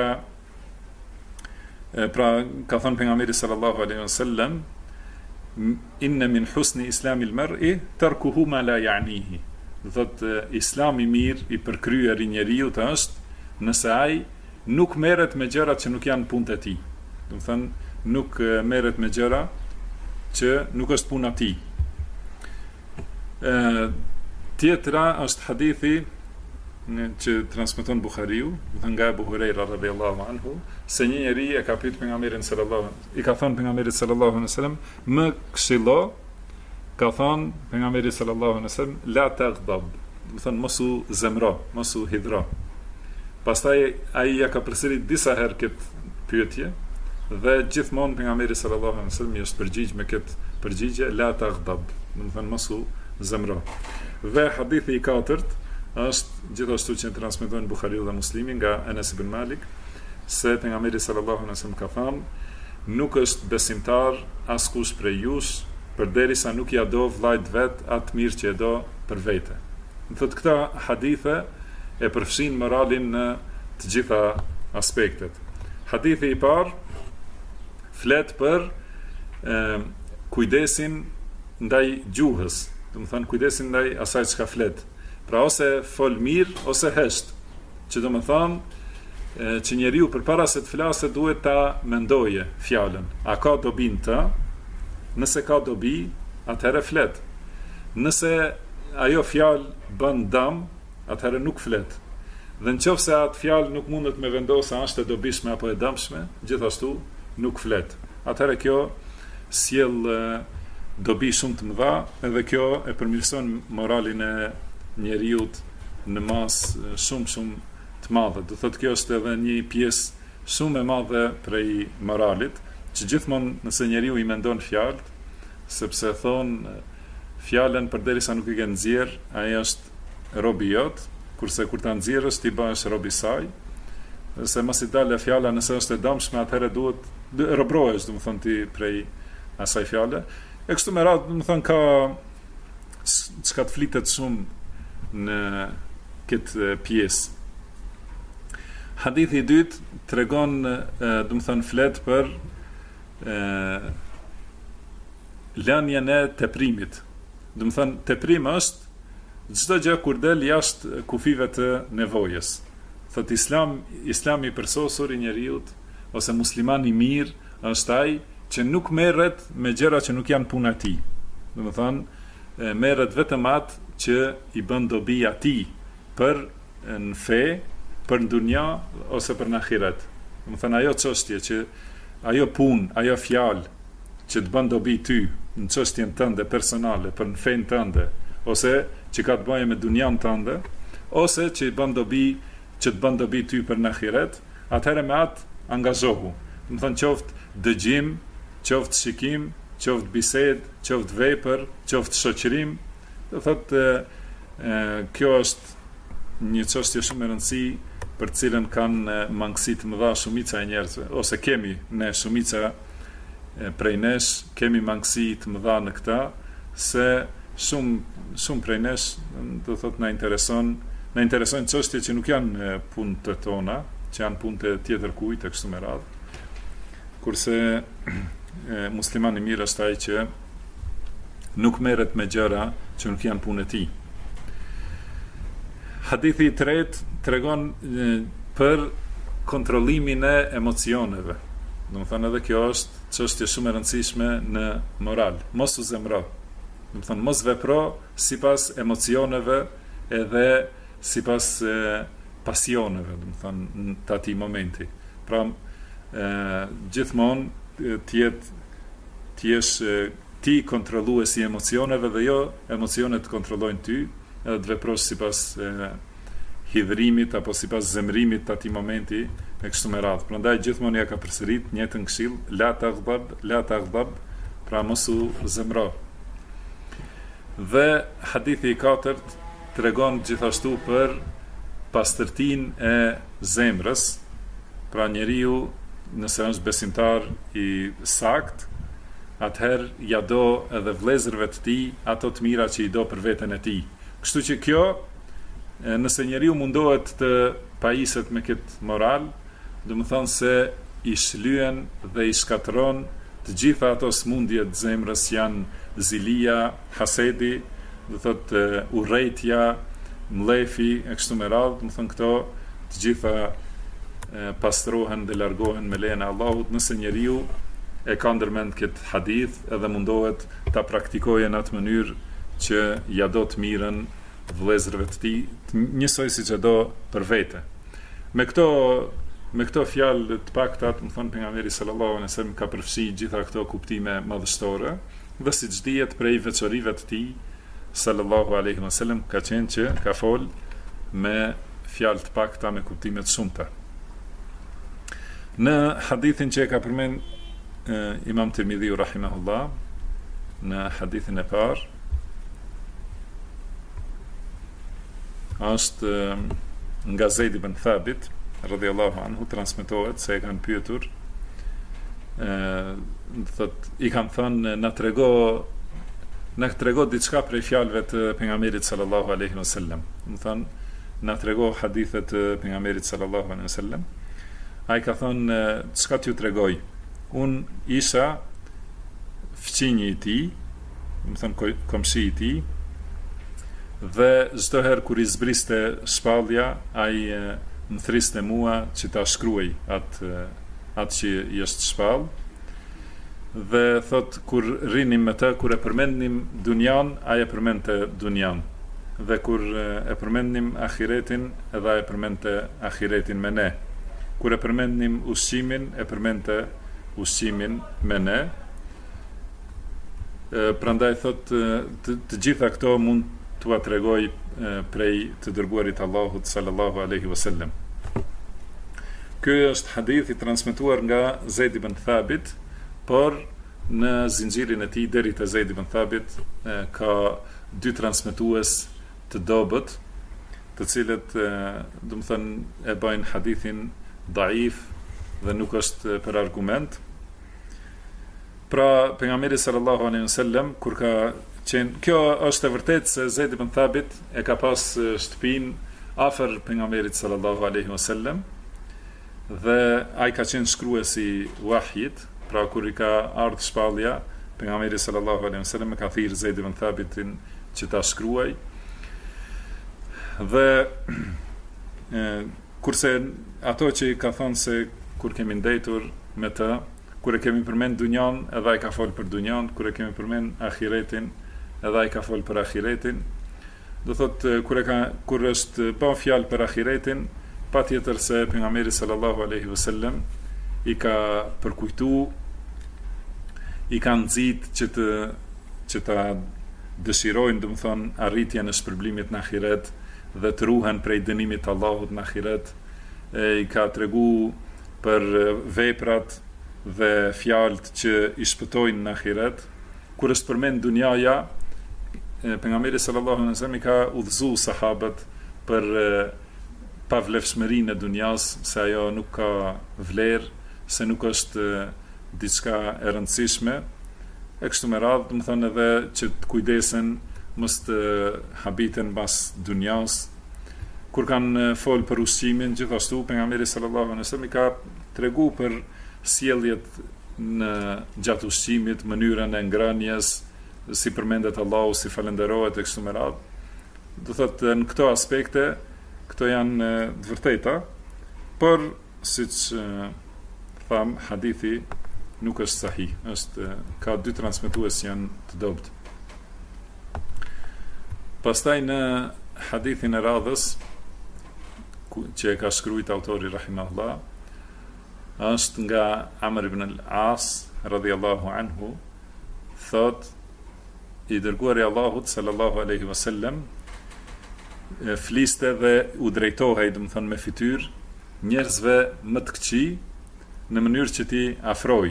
ka thënë pejgamberi sallallahu alaihi wasallam: "Inna min husni islamil mar'i tarkuhu ma la ya'nihi." Do thotë, Islami I mirë I përkryer I njeriu është nëse ai nuk merret me gjërat që nuk janë punë e tij. Do thonë, nuk merret me gjëra që nuk është puna e tij. Tjetra është hadithi që transmeton Buhariu, nga Abu Huraira radhiyallahu anhu, se një njeri e ka pyetur pejgamberin I ka thënë pejgamberit sallallahu alaihi wasallam: "Më këshillo", ka thënë pejgamberi sallallahu alaihi wasallam: "La taghdab", do thonë mos u zemro, mos u hidhro. Pastaj ai ja ka përsërit disa herë këtë pyetje dhe gjithmonë pejgamberi sallallahu alaihi wasallam I është përgjigj me këtë përgjigje: "La taghdab", do thonë mos u zemro. Dhe hadithi I katërt është gjithashtu që transmeton Buhariu dhe Muslimi nga Anas ibn Malik, se pejgamberi sallallahu alaihi wasallam ka thënë: "Nuk është besimtar askush prej jush përderisa nuk ja do vllajt vet atë mirë që e do për vete." Do thotë, këta hadithe e përfshin moralin në të gjitha aspektet. Hadithi I parë flet për kujdesin ndaj gjuhës, do të thonë kujdesin ndaj asaj çka flet. Pra ose fol mirë ose hesht, që do të thonë që njeriu përpara se të flasë duhet ta mendoje fjalën. A ka dobi në të? Nëse ka dobi, atëherë flet. Nëse ajo fjalë bën dëm, atëherë nuk flet. Dhe nëse atë fjalë nuk mundet me vendosë a është e dobishme apo e dëmshme, gjithashtu nuk flet. Atëherë kjo sjell dobi shumë të mëdha, edhe kjo e përmirëson moralin e njeriut në masë shumë të madhe. Do thotë, kjo është edhe një pjesë shumë e madhe prej moralit, që gjithmonë nëse njeriu I mendon fjalë, sepse thonë fjalën përderisa nuk I ke nxjerr, ai është robi jot, kurse kur ta nxjerrësh ti bëhesh rob I saj. Se mos I dalë fjala nëse është e dëmshme, atëherë duhet robrohesh, do të thonë ti prej asaj fjale. E kështu me radhë, do të thonë ka çka të flitet shumë në këtë pjesë. Hadithi I dytë tregon, do të thonë flet për lënien e teprimit. Do të thonë teprim është çdo gjë kur del jashtë kufive të nevojës. Thot Islami I përsosur I njeriut ose muslimani I mirë është ai që nuk merret me gjëra që nuk janë puna e tij. Do të thonë merret vetëm atë që I bën dobi atij, për në fe, për në dunja ose për në ahiret. Do të thënë ajo çështje që ajo punë, ajo fjalë që të bën dobi ty në çështjen tënde personale, për në fen tënde, ose që ka të bëjë me dunjan tënde, ose që të bën dobi ty për në ahiret, atëherë me atë angazhohu. Do të thënë qoftë dëgjim, qoftë shikim, qoftë bisedë, qoftë vepër, qoftë shoqërim. Do thotë kjo është një çështje shumë e rëndësishme për cilën kanë mangësi të mëdha shumica e njerëzve, ose kemi ne shumica prej nesh, kemi mangësi të mëdha në këta, se shumë prej nesh, do thotë na interesojnë çështje që nuk janë punë të tona, që janë punë të tjetër kujt e kështu me radhë. Kurse muslimani mirë është ai që nuk merret me gjëra që nuk janë punë e tij. Hadithi i tretë tregon për kontrollimin e emocioneve. Do të thënë edhe kjo është çështje shumë e rëndësishme në moral. Mos u zemro. Do të thënë mos vepro sipas emocioneve edhe sipas pasioneve, do të thënë në atij momenti. Pra gjithmonë të jesh ti kontrolluesi i emocioneve dhe jo emocionet të kontrollojnë ty, edhe të veprosh sipas hidhrimit apo sipas zemrimit të atij momenti e kështu me radhë. Prandaj gjithmonë ja ka përsërit njëjtën këshill, la taghdab, pra mos u zemro. Dhe hadithi i katërt tregon gjithashtu për pastërtinë e zemrës, pra njeriu nëse është besimtar i sakt, atëherë ja do edhe vëllezërve të tij ato të mira që i do për veten e tij. Kështu që kjo, nëse njeriu mundohet të pajiset me këtë moral, do të thonë se i shlyen dhe i shkatëron të gjitha ato smundje të zemrës, janë zilia, hasedi, do thotë urrejtja, mlefi e kështu me radhë, do të thonë këto të gjitha pastrohen dhe largohen me lejen e Allahut nëse njeriu e ka ndërmend këtë hadith edhe mundohet ta praktikojë në atë mënyrë që ja do të mirën vëllezërve të tij, njësoj siç e do për vete. Me këto fjalë të pakta, më thon pejgamberi sallallahu alejhi wasallam ka përfshi gjitha këto kuptime madhështore, dhe siç dihet prej veçorive të tij sallallahu alejhi wasallam ka qenë që ka fol me fjalë të pakta me kuptime të shumta. Në hadithin që e ka përmend Imam Tirmidhiu rahimahullah, në hadithin e parë, është nga Zeid ibn Thabit radhiyallahu anhu, transmetohet se e kanë pyetur, i kanë thënë na trego diçka prej fjalëve të pejgamberit sallallahu alaihi wasallam. Do thënë na trego hadithe të pejgamberit sallallahu alaihi wasallam. Ai ka thënë çka t'ju tregoj? Un isha fëqinji i tij, do thënë komshi i tij, dhe çdo herë kur i zbriste shpallja, ai më thriste mua që ta shkruaj atë që i është shpall. Dhe thot kur rinim me të, kur e përmendnim dunjan, ai e përmendte dunjan. Dhe kur e përmendnim ahiretin, edhe ai e përmendte ahiretin me ne. Kur e përmendnim ushqimin, e përmendte ushqimin me ne. Prandaj thot të gjitha këto mund t'ua tregoj prej të dërguarit Allahut sallallahu alaihi wasallam. Ky është hadith i transmetuar nga Zeid ibn Thabit, por në zinxhirin e tij deri te Zeid ibn Thabit ka dy transmetues të dobët, të cilët do të thënë e bëjnë hadithin daif dhe nuk është për argument. Pra pejgamberi sallallahu alaihi wasallam kur ka qenë, kjo është e vërtetë se Zeid ibn Thabit e ka pas shtëpinë afër pejgamberit sallallahu alaihi wasallam dhe ai ka qenë shkruesi wahjit. Pra kur i ka ardhur shpallja, pejgamberi sallallahu alaihi wasallam e ka thirrë Zeid ibn Thabitin që ta shkruaj. Dhe kurse ato që i ka thënë se kur kemi ndëjtur me të, kur e kemi përmend dunjan, edhe ai ka fol për dunjan, kur e kemi përmend ahiretin, edhe ai ka fol për ahiretin. Do thot kur është pa fjalë për ahiretin, patjetër se pejgamberi sallallahu alaihi wasallam i ka përkujtu, i ka nxit që ta dëshirojnë, domethënë, arritjen e shpërblimit në ahiret dhe të ruhen prej dënimit të Allahut në ahiret. I ka tregu për veprat dhe fjalët që i shpëtojnë në ahiret. Kur është përmend dunjaja, pejgamberi sallallahu alaihi wasallam i ka udhëzu sahabët për pavlefshmërinë e dunjas, se ajo nuk ka vlerë, se nuk është diçka e rëndësishme. E kështu me radhë, do të thonë edhe që të kujdesen mos të habiten mbas dunjas. Kur kanë fol për ushqimin, gjithashtu pejgamberi sallallahu alaihi wasallam i ka tregu për sjelljet në gjatë ushqimit, mënyrën e ngrënies, si përmendet Allahu, si falenderohet e kështu me radhë. Do thotë në këto aspekte, këto janë të vërteta, por siç tham, hadithi nuk është sahih, ka dy transmetues që janë të dobët. Pastaj në hadithin e radhës që e ka shkruajtur autori rahimahullah, është nga Amr ibn al-As radhiyallahu anhu, thot i dërguari i Allahut sallallahu alaihi wasallam fliste dhe u drejtohej, domethënë me fytyrë, njerëzve më të këqij në mënyrë që ti afroj.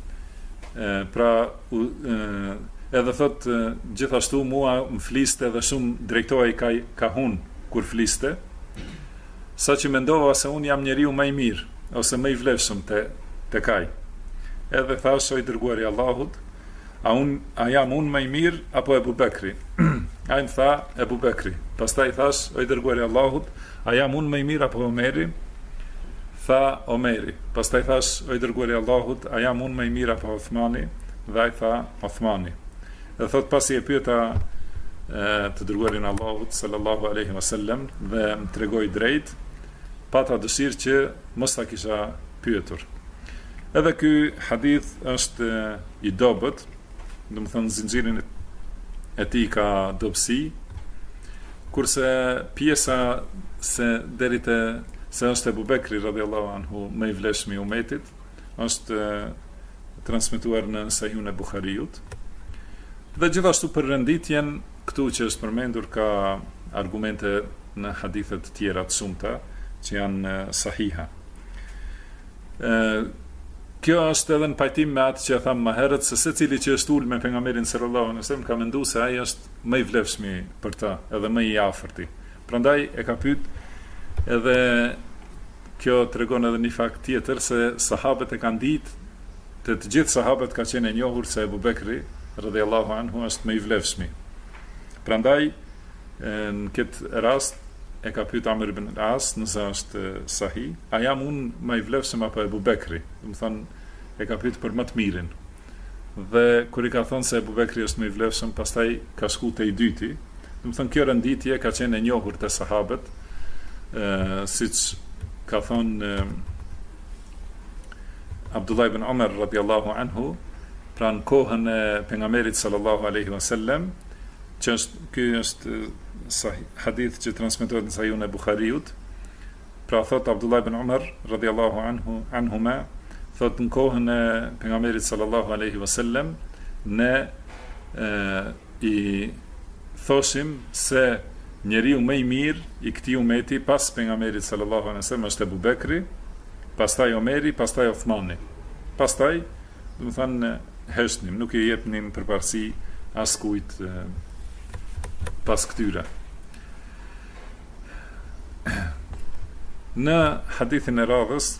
Edhe thot gjithashtu mua më fliste dhe shumë drejtohej ka hun kur fliste, sa që mendova se unë jam njeriu më i mirë ose më i vlefshëm te kaj. Edhe thash, o i dërguari i Allahut, a jam unë më i mirë apo Ebu Bekri? Ai më tha Ebu Bekri. Pastaj thash, o i dërguari i Allahut, a jam unë më i mirë apo Omeri? Tha Omeri. Pastaj thash, o i dërguari i Allahut, a jam unë më i mirë apo Uthmani? Dhe ai tha Uthmani. Dhe thot, pasi e pyeta të dërguarin e Allahut sallallahu alaihi wasallam dhe më tregoi drejt, pata dëshirë që mos ta kisha pyetur. Edhe ky hadith është i dobët, domethënë zinxhirin e tij ka dobësi, kurse pjesa se është Ebu Bekri radhiyallahu anhu më i vlefshëm i umetit, është transmetuar në Sahihun e Buhariut. Dhe gjithashtu për renditjen, këtu që është përmendur ka argumente në hadithe të tjera të shumta që janë sahiha. Kjo është edhe në pajtim me atë që e thamë më herët, se secili që është ulë me pejgamberin sallallahu alaihi wasallam ka menduar se ai është më i vlefshmi për ta, edhe më i afërti. Prandaj e ka pyet, edhe kjo tregon edhe një fakt tjetër, se sahabët e kanë ditë, të gjithë sahabët ka qenë e njohur se Ebu Bekri radhiyallahu anhu është më i vlefshmi. Prandaj në këtë rast e ka pyet Amr ibn al-As, nëse është sahih, a jam unë më i vlefshëm apo Ebu Bekri? Do të thonë, e ka pyet për më të mirin. Dhe kur i ka thonë se Ebu Bekri është më i vlefshëm, pastaj ka shku te i dyti. Do të thonë, kjo renditje ka qenë e njohur te sahabët, siç ka thonë Abdullah ibn Umar radhiyallahu anhu, pra në kohën e pejgamberit sallallahu alaihi wasallam, që ky është hadith që transmetohet në Sahihun e Buhariut. Pra thot Abdullah ibn Umar radhiyallahu anhuma, thot në kohën e pejgamberit sallallahu alaihi wasallam, ne i thoshim se njeriu më i mirë i këtij umeti pas pejgamberit sallallahu alaihi wasallam është Ebu Bekri, pastaj Omeri, pastaj Uthmani. Pastaj, do të thonë, heshnim, nuk i jepnim përparësi askujt pas këtyre. Në hadithin e radhës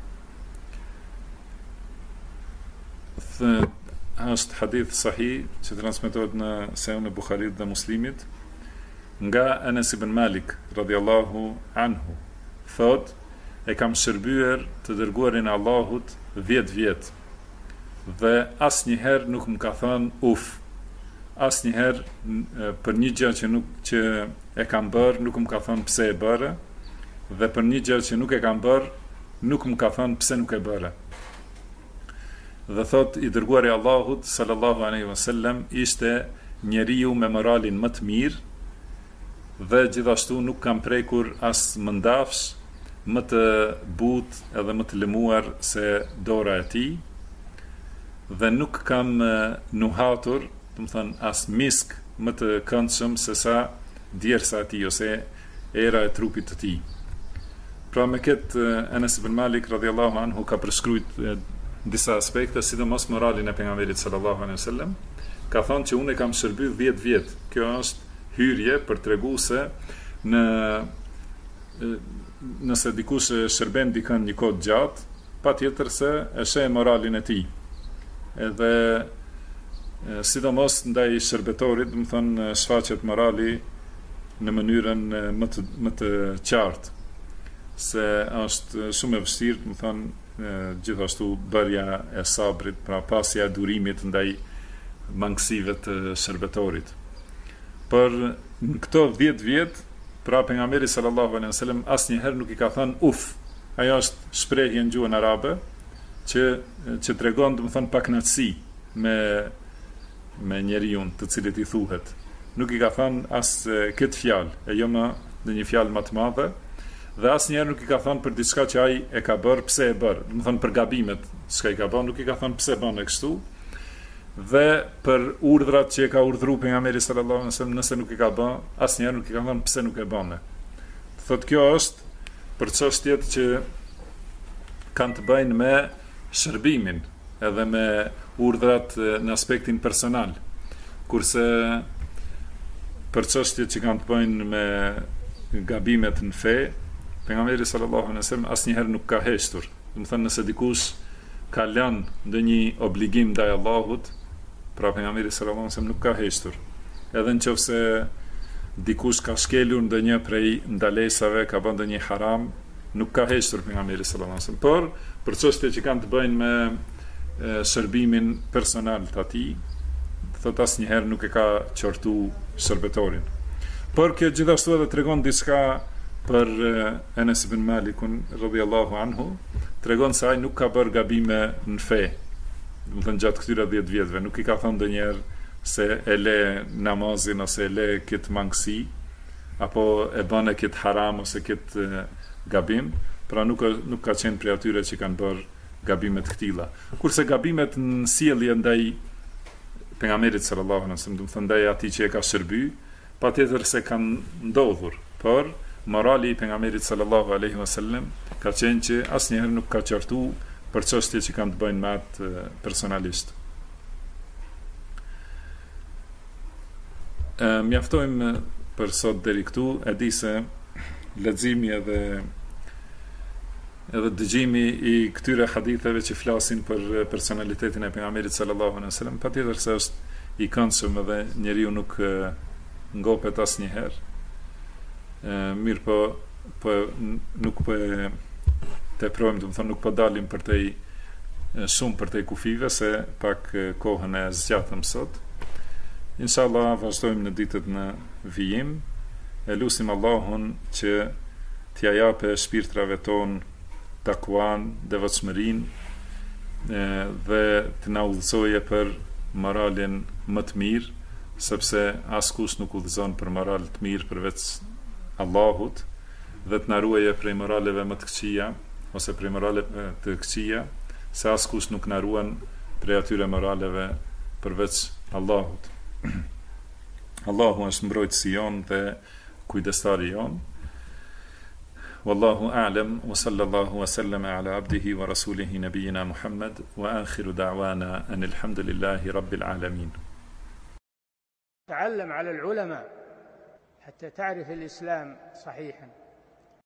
është hadith sahih që transmetohet në Sahihun e Buharit dhe Muslimit nga Anas ibn Malik radhiyallahu anhu, thot, e kam shërbyer të dërguarin e Allahut 10 vjet dhe asnjëherë nuk më ka thënë uf. Asnjëherë për një gjë që e kam bërë nuk më ka thënë pse e bëre, dhe për një gjë që nuk e kam bërë nuk më ka thënë pse nuk e bëre. Dhe thot, i dërguari i Allahut sallallahu alaihi wasallam ishte njeriu me moralin më të mirë dhe gjithashtu nuk kam prekur as mëndafsh më të butë edhe më të lëmuar se dora e tij, dhe nuk kam nuhatur, do të thënë, as misk më të këndshëm se sa djersa e tij ose era e trupit të tij. Pra me këtë Enes ibn Malik radhiyallahu anhu ka përshkruajt disa aspekte, sidomos moralin e pejgamberit sallallahu alaihi wasallam. Ka thonë që unë kam shërbyer 10 vjet. Kjo është hyrje për tregu se nëse dikush shërben dikën një kohë gjatë, patjetër se e sheh moralin e tij. Edhe sidomos ndaj shërbetorit, do të thonë, shfaqet morali në mënyrën më të qartë, se është shumë e vështirë, do të thonë, gjithashtu bërja e sabrit, pra pasja e durimit ndaj mangësive të shërbetorit. Për në këto 10 vjet, pra pejgamberi sallallahu alaihi wasallam asnjëherë nuk i ka thënë uf. Ajo është shprehje në gjuhën arabe që tregon, do të thonë, pakënaqësi me njeriu të cilit i thuhet. Nuk i ka thënë as këtë fjalë, e jo më në një fjalë më të madhe, dhe asnjëherë nuk i ka thënë për diçka që ai e ka bërë, pse e bër. Do të thonë për gabimet çka i ka bërë, nuk i ka thënë pse bën kështu. Dhe për urdhrat që e ka urdhëruar pejgamberi sallallahu alaihi wasallam, nëse nuk i ka bën, asnjëherë nuk i ka thënë pse nuk e bën. Thotë kjo është për çështjet që kanë të bëjnë me shërbimin, edhe me urdhrat në aspektin personal. Kurse për çështjet që kanë të bëjnë me gabimet në fe, pejgamberi sallallahu alaihi wasallam asnjëherë nuk ka heshtur. Do të thënë, nëse dikush ka lënë ndonjë obligim ndaj Allahut, pra pejgamberi sallallahu alaihi wasallam nuk ka heshtur. Edhe nëse dikush ka shkelur ndonjë prej ndalesave, ka bën ndonjë haram, nuk ka heshtur pejgamberi sallallahu alaihi wasallam. Por për çështjet që kanë të bëjnë me shërbimin personal të atij, thot asnjëherë nuk e ka qortu shërbetorin. Por kjo gjithashtu edhe tregon diçka për Enes ibn Malikun radhiyallahu anhu, tregon se ai nuk ka bërë gabime në fe. Do të thënë, gjatë këtyre 10 vjetëve nuk i ka thënë ndonjëherë se e le namazin ose e le këtë mangësi, apo e bën këtë haram ose këtë gabim, pra nuk ka qenë prej atyre që kanë bërë gabimet këtilla. Kurse gabimet në sjellje ndaj pejgamberit sallallahu alaihi wasallam, do të thënë ndaj atij që e ka shërbyer, patjetër se kanë ndodhur, por morali i pejgamberit sallallahu alaihi wasallam ka qenë që asnjëherë nuk ka qortu për çështje që kanë të bëjnë me atë personalisht. Mjaftojmë për sot deri këtu. E di se leximi edhe dëgjimi i këtyre haditheve që flasin për personalitetin e pejgamberit sallallahu alaihi wasallam, patjetër se është i këndshëm edhe njeriu nuk ngopet asnjëherë. Mirë po nuk po teprojmë, do të thonë, nuk po dalim shumë për te kufive, se pak kohën e zgjatëm sot. Inshallah vazhdojmë në ditët në vijim. E lutim Allahun që t'ja japë shpirtrave ton takuan, devotshmërinë, dhe të na udhëzoje për moralin më të mirë, sepse askush nuk udhëzon për moral të mirë përveç Allahut, dhe të na ruaje prej moraleve më të këqija ose prej moraleve të këqija, se askush nuk na ruan prej atyre moraleve përveç Allahut. Allahu është mbrojtësi jon dhe kujdestari jon. Wallahu a'lam, wa sallallahu wa sallama ala abdihi wa rasulihi nabiyina Muhammad, wa akhiru da'wana anil hamdulillahi rabbil alamin. تعلم على العلماء حتى تعرف الإسلام صحيحا.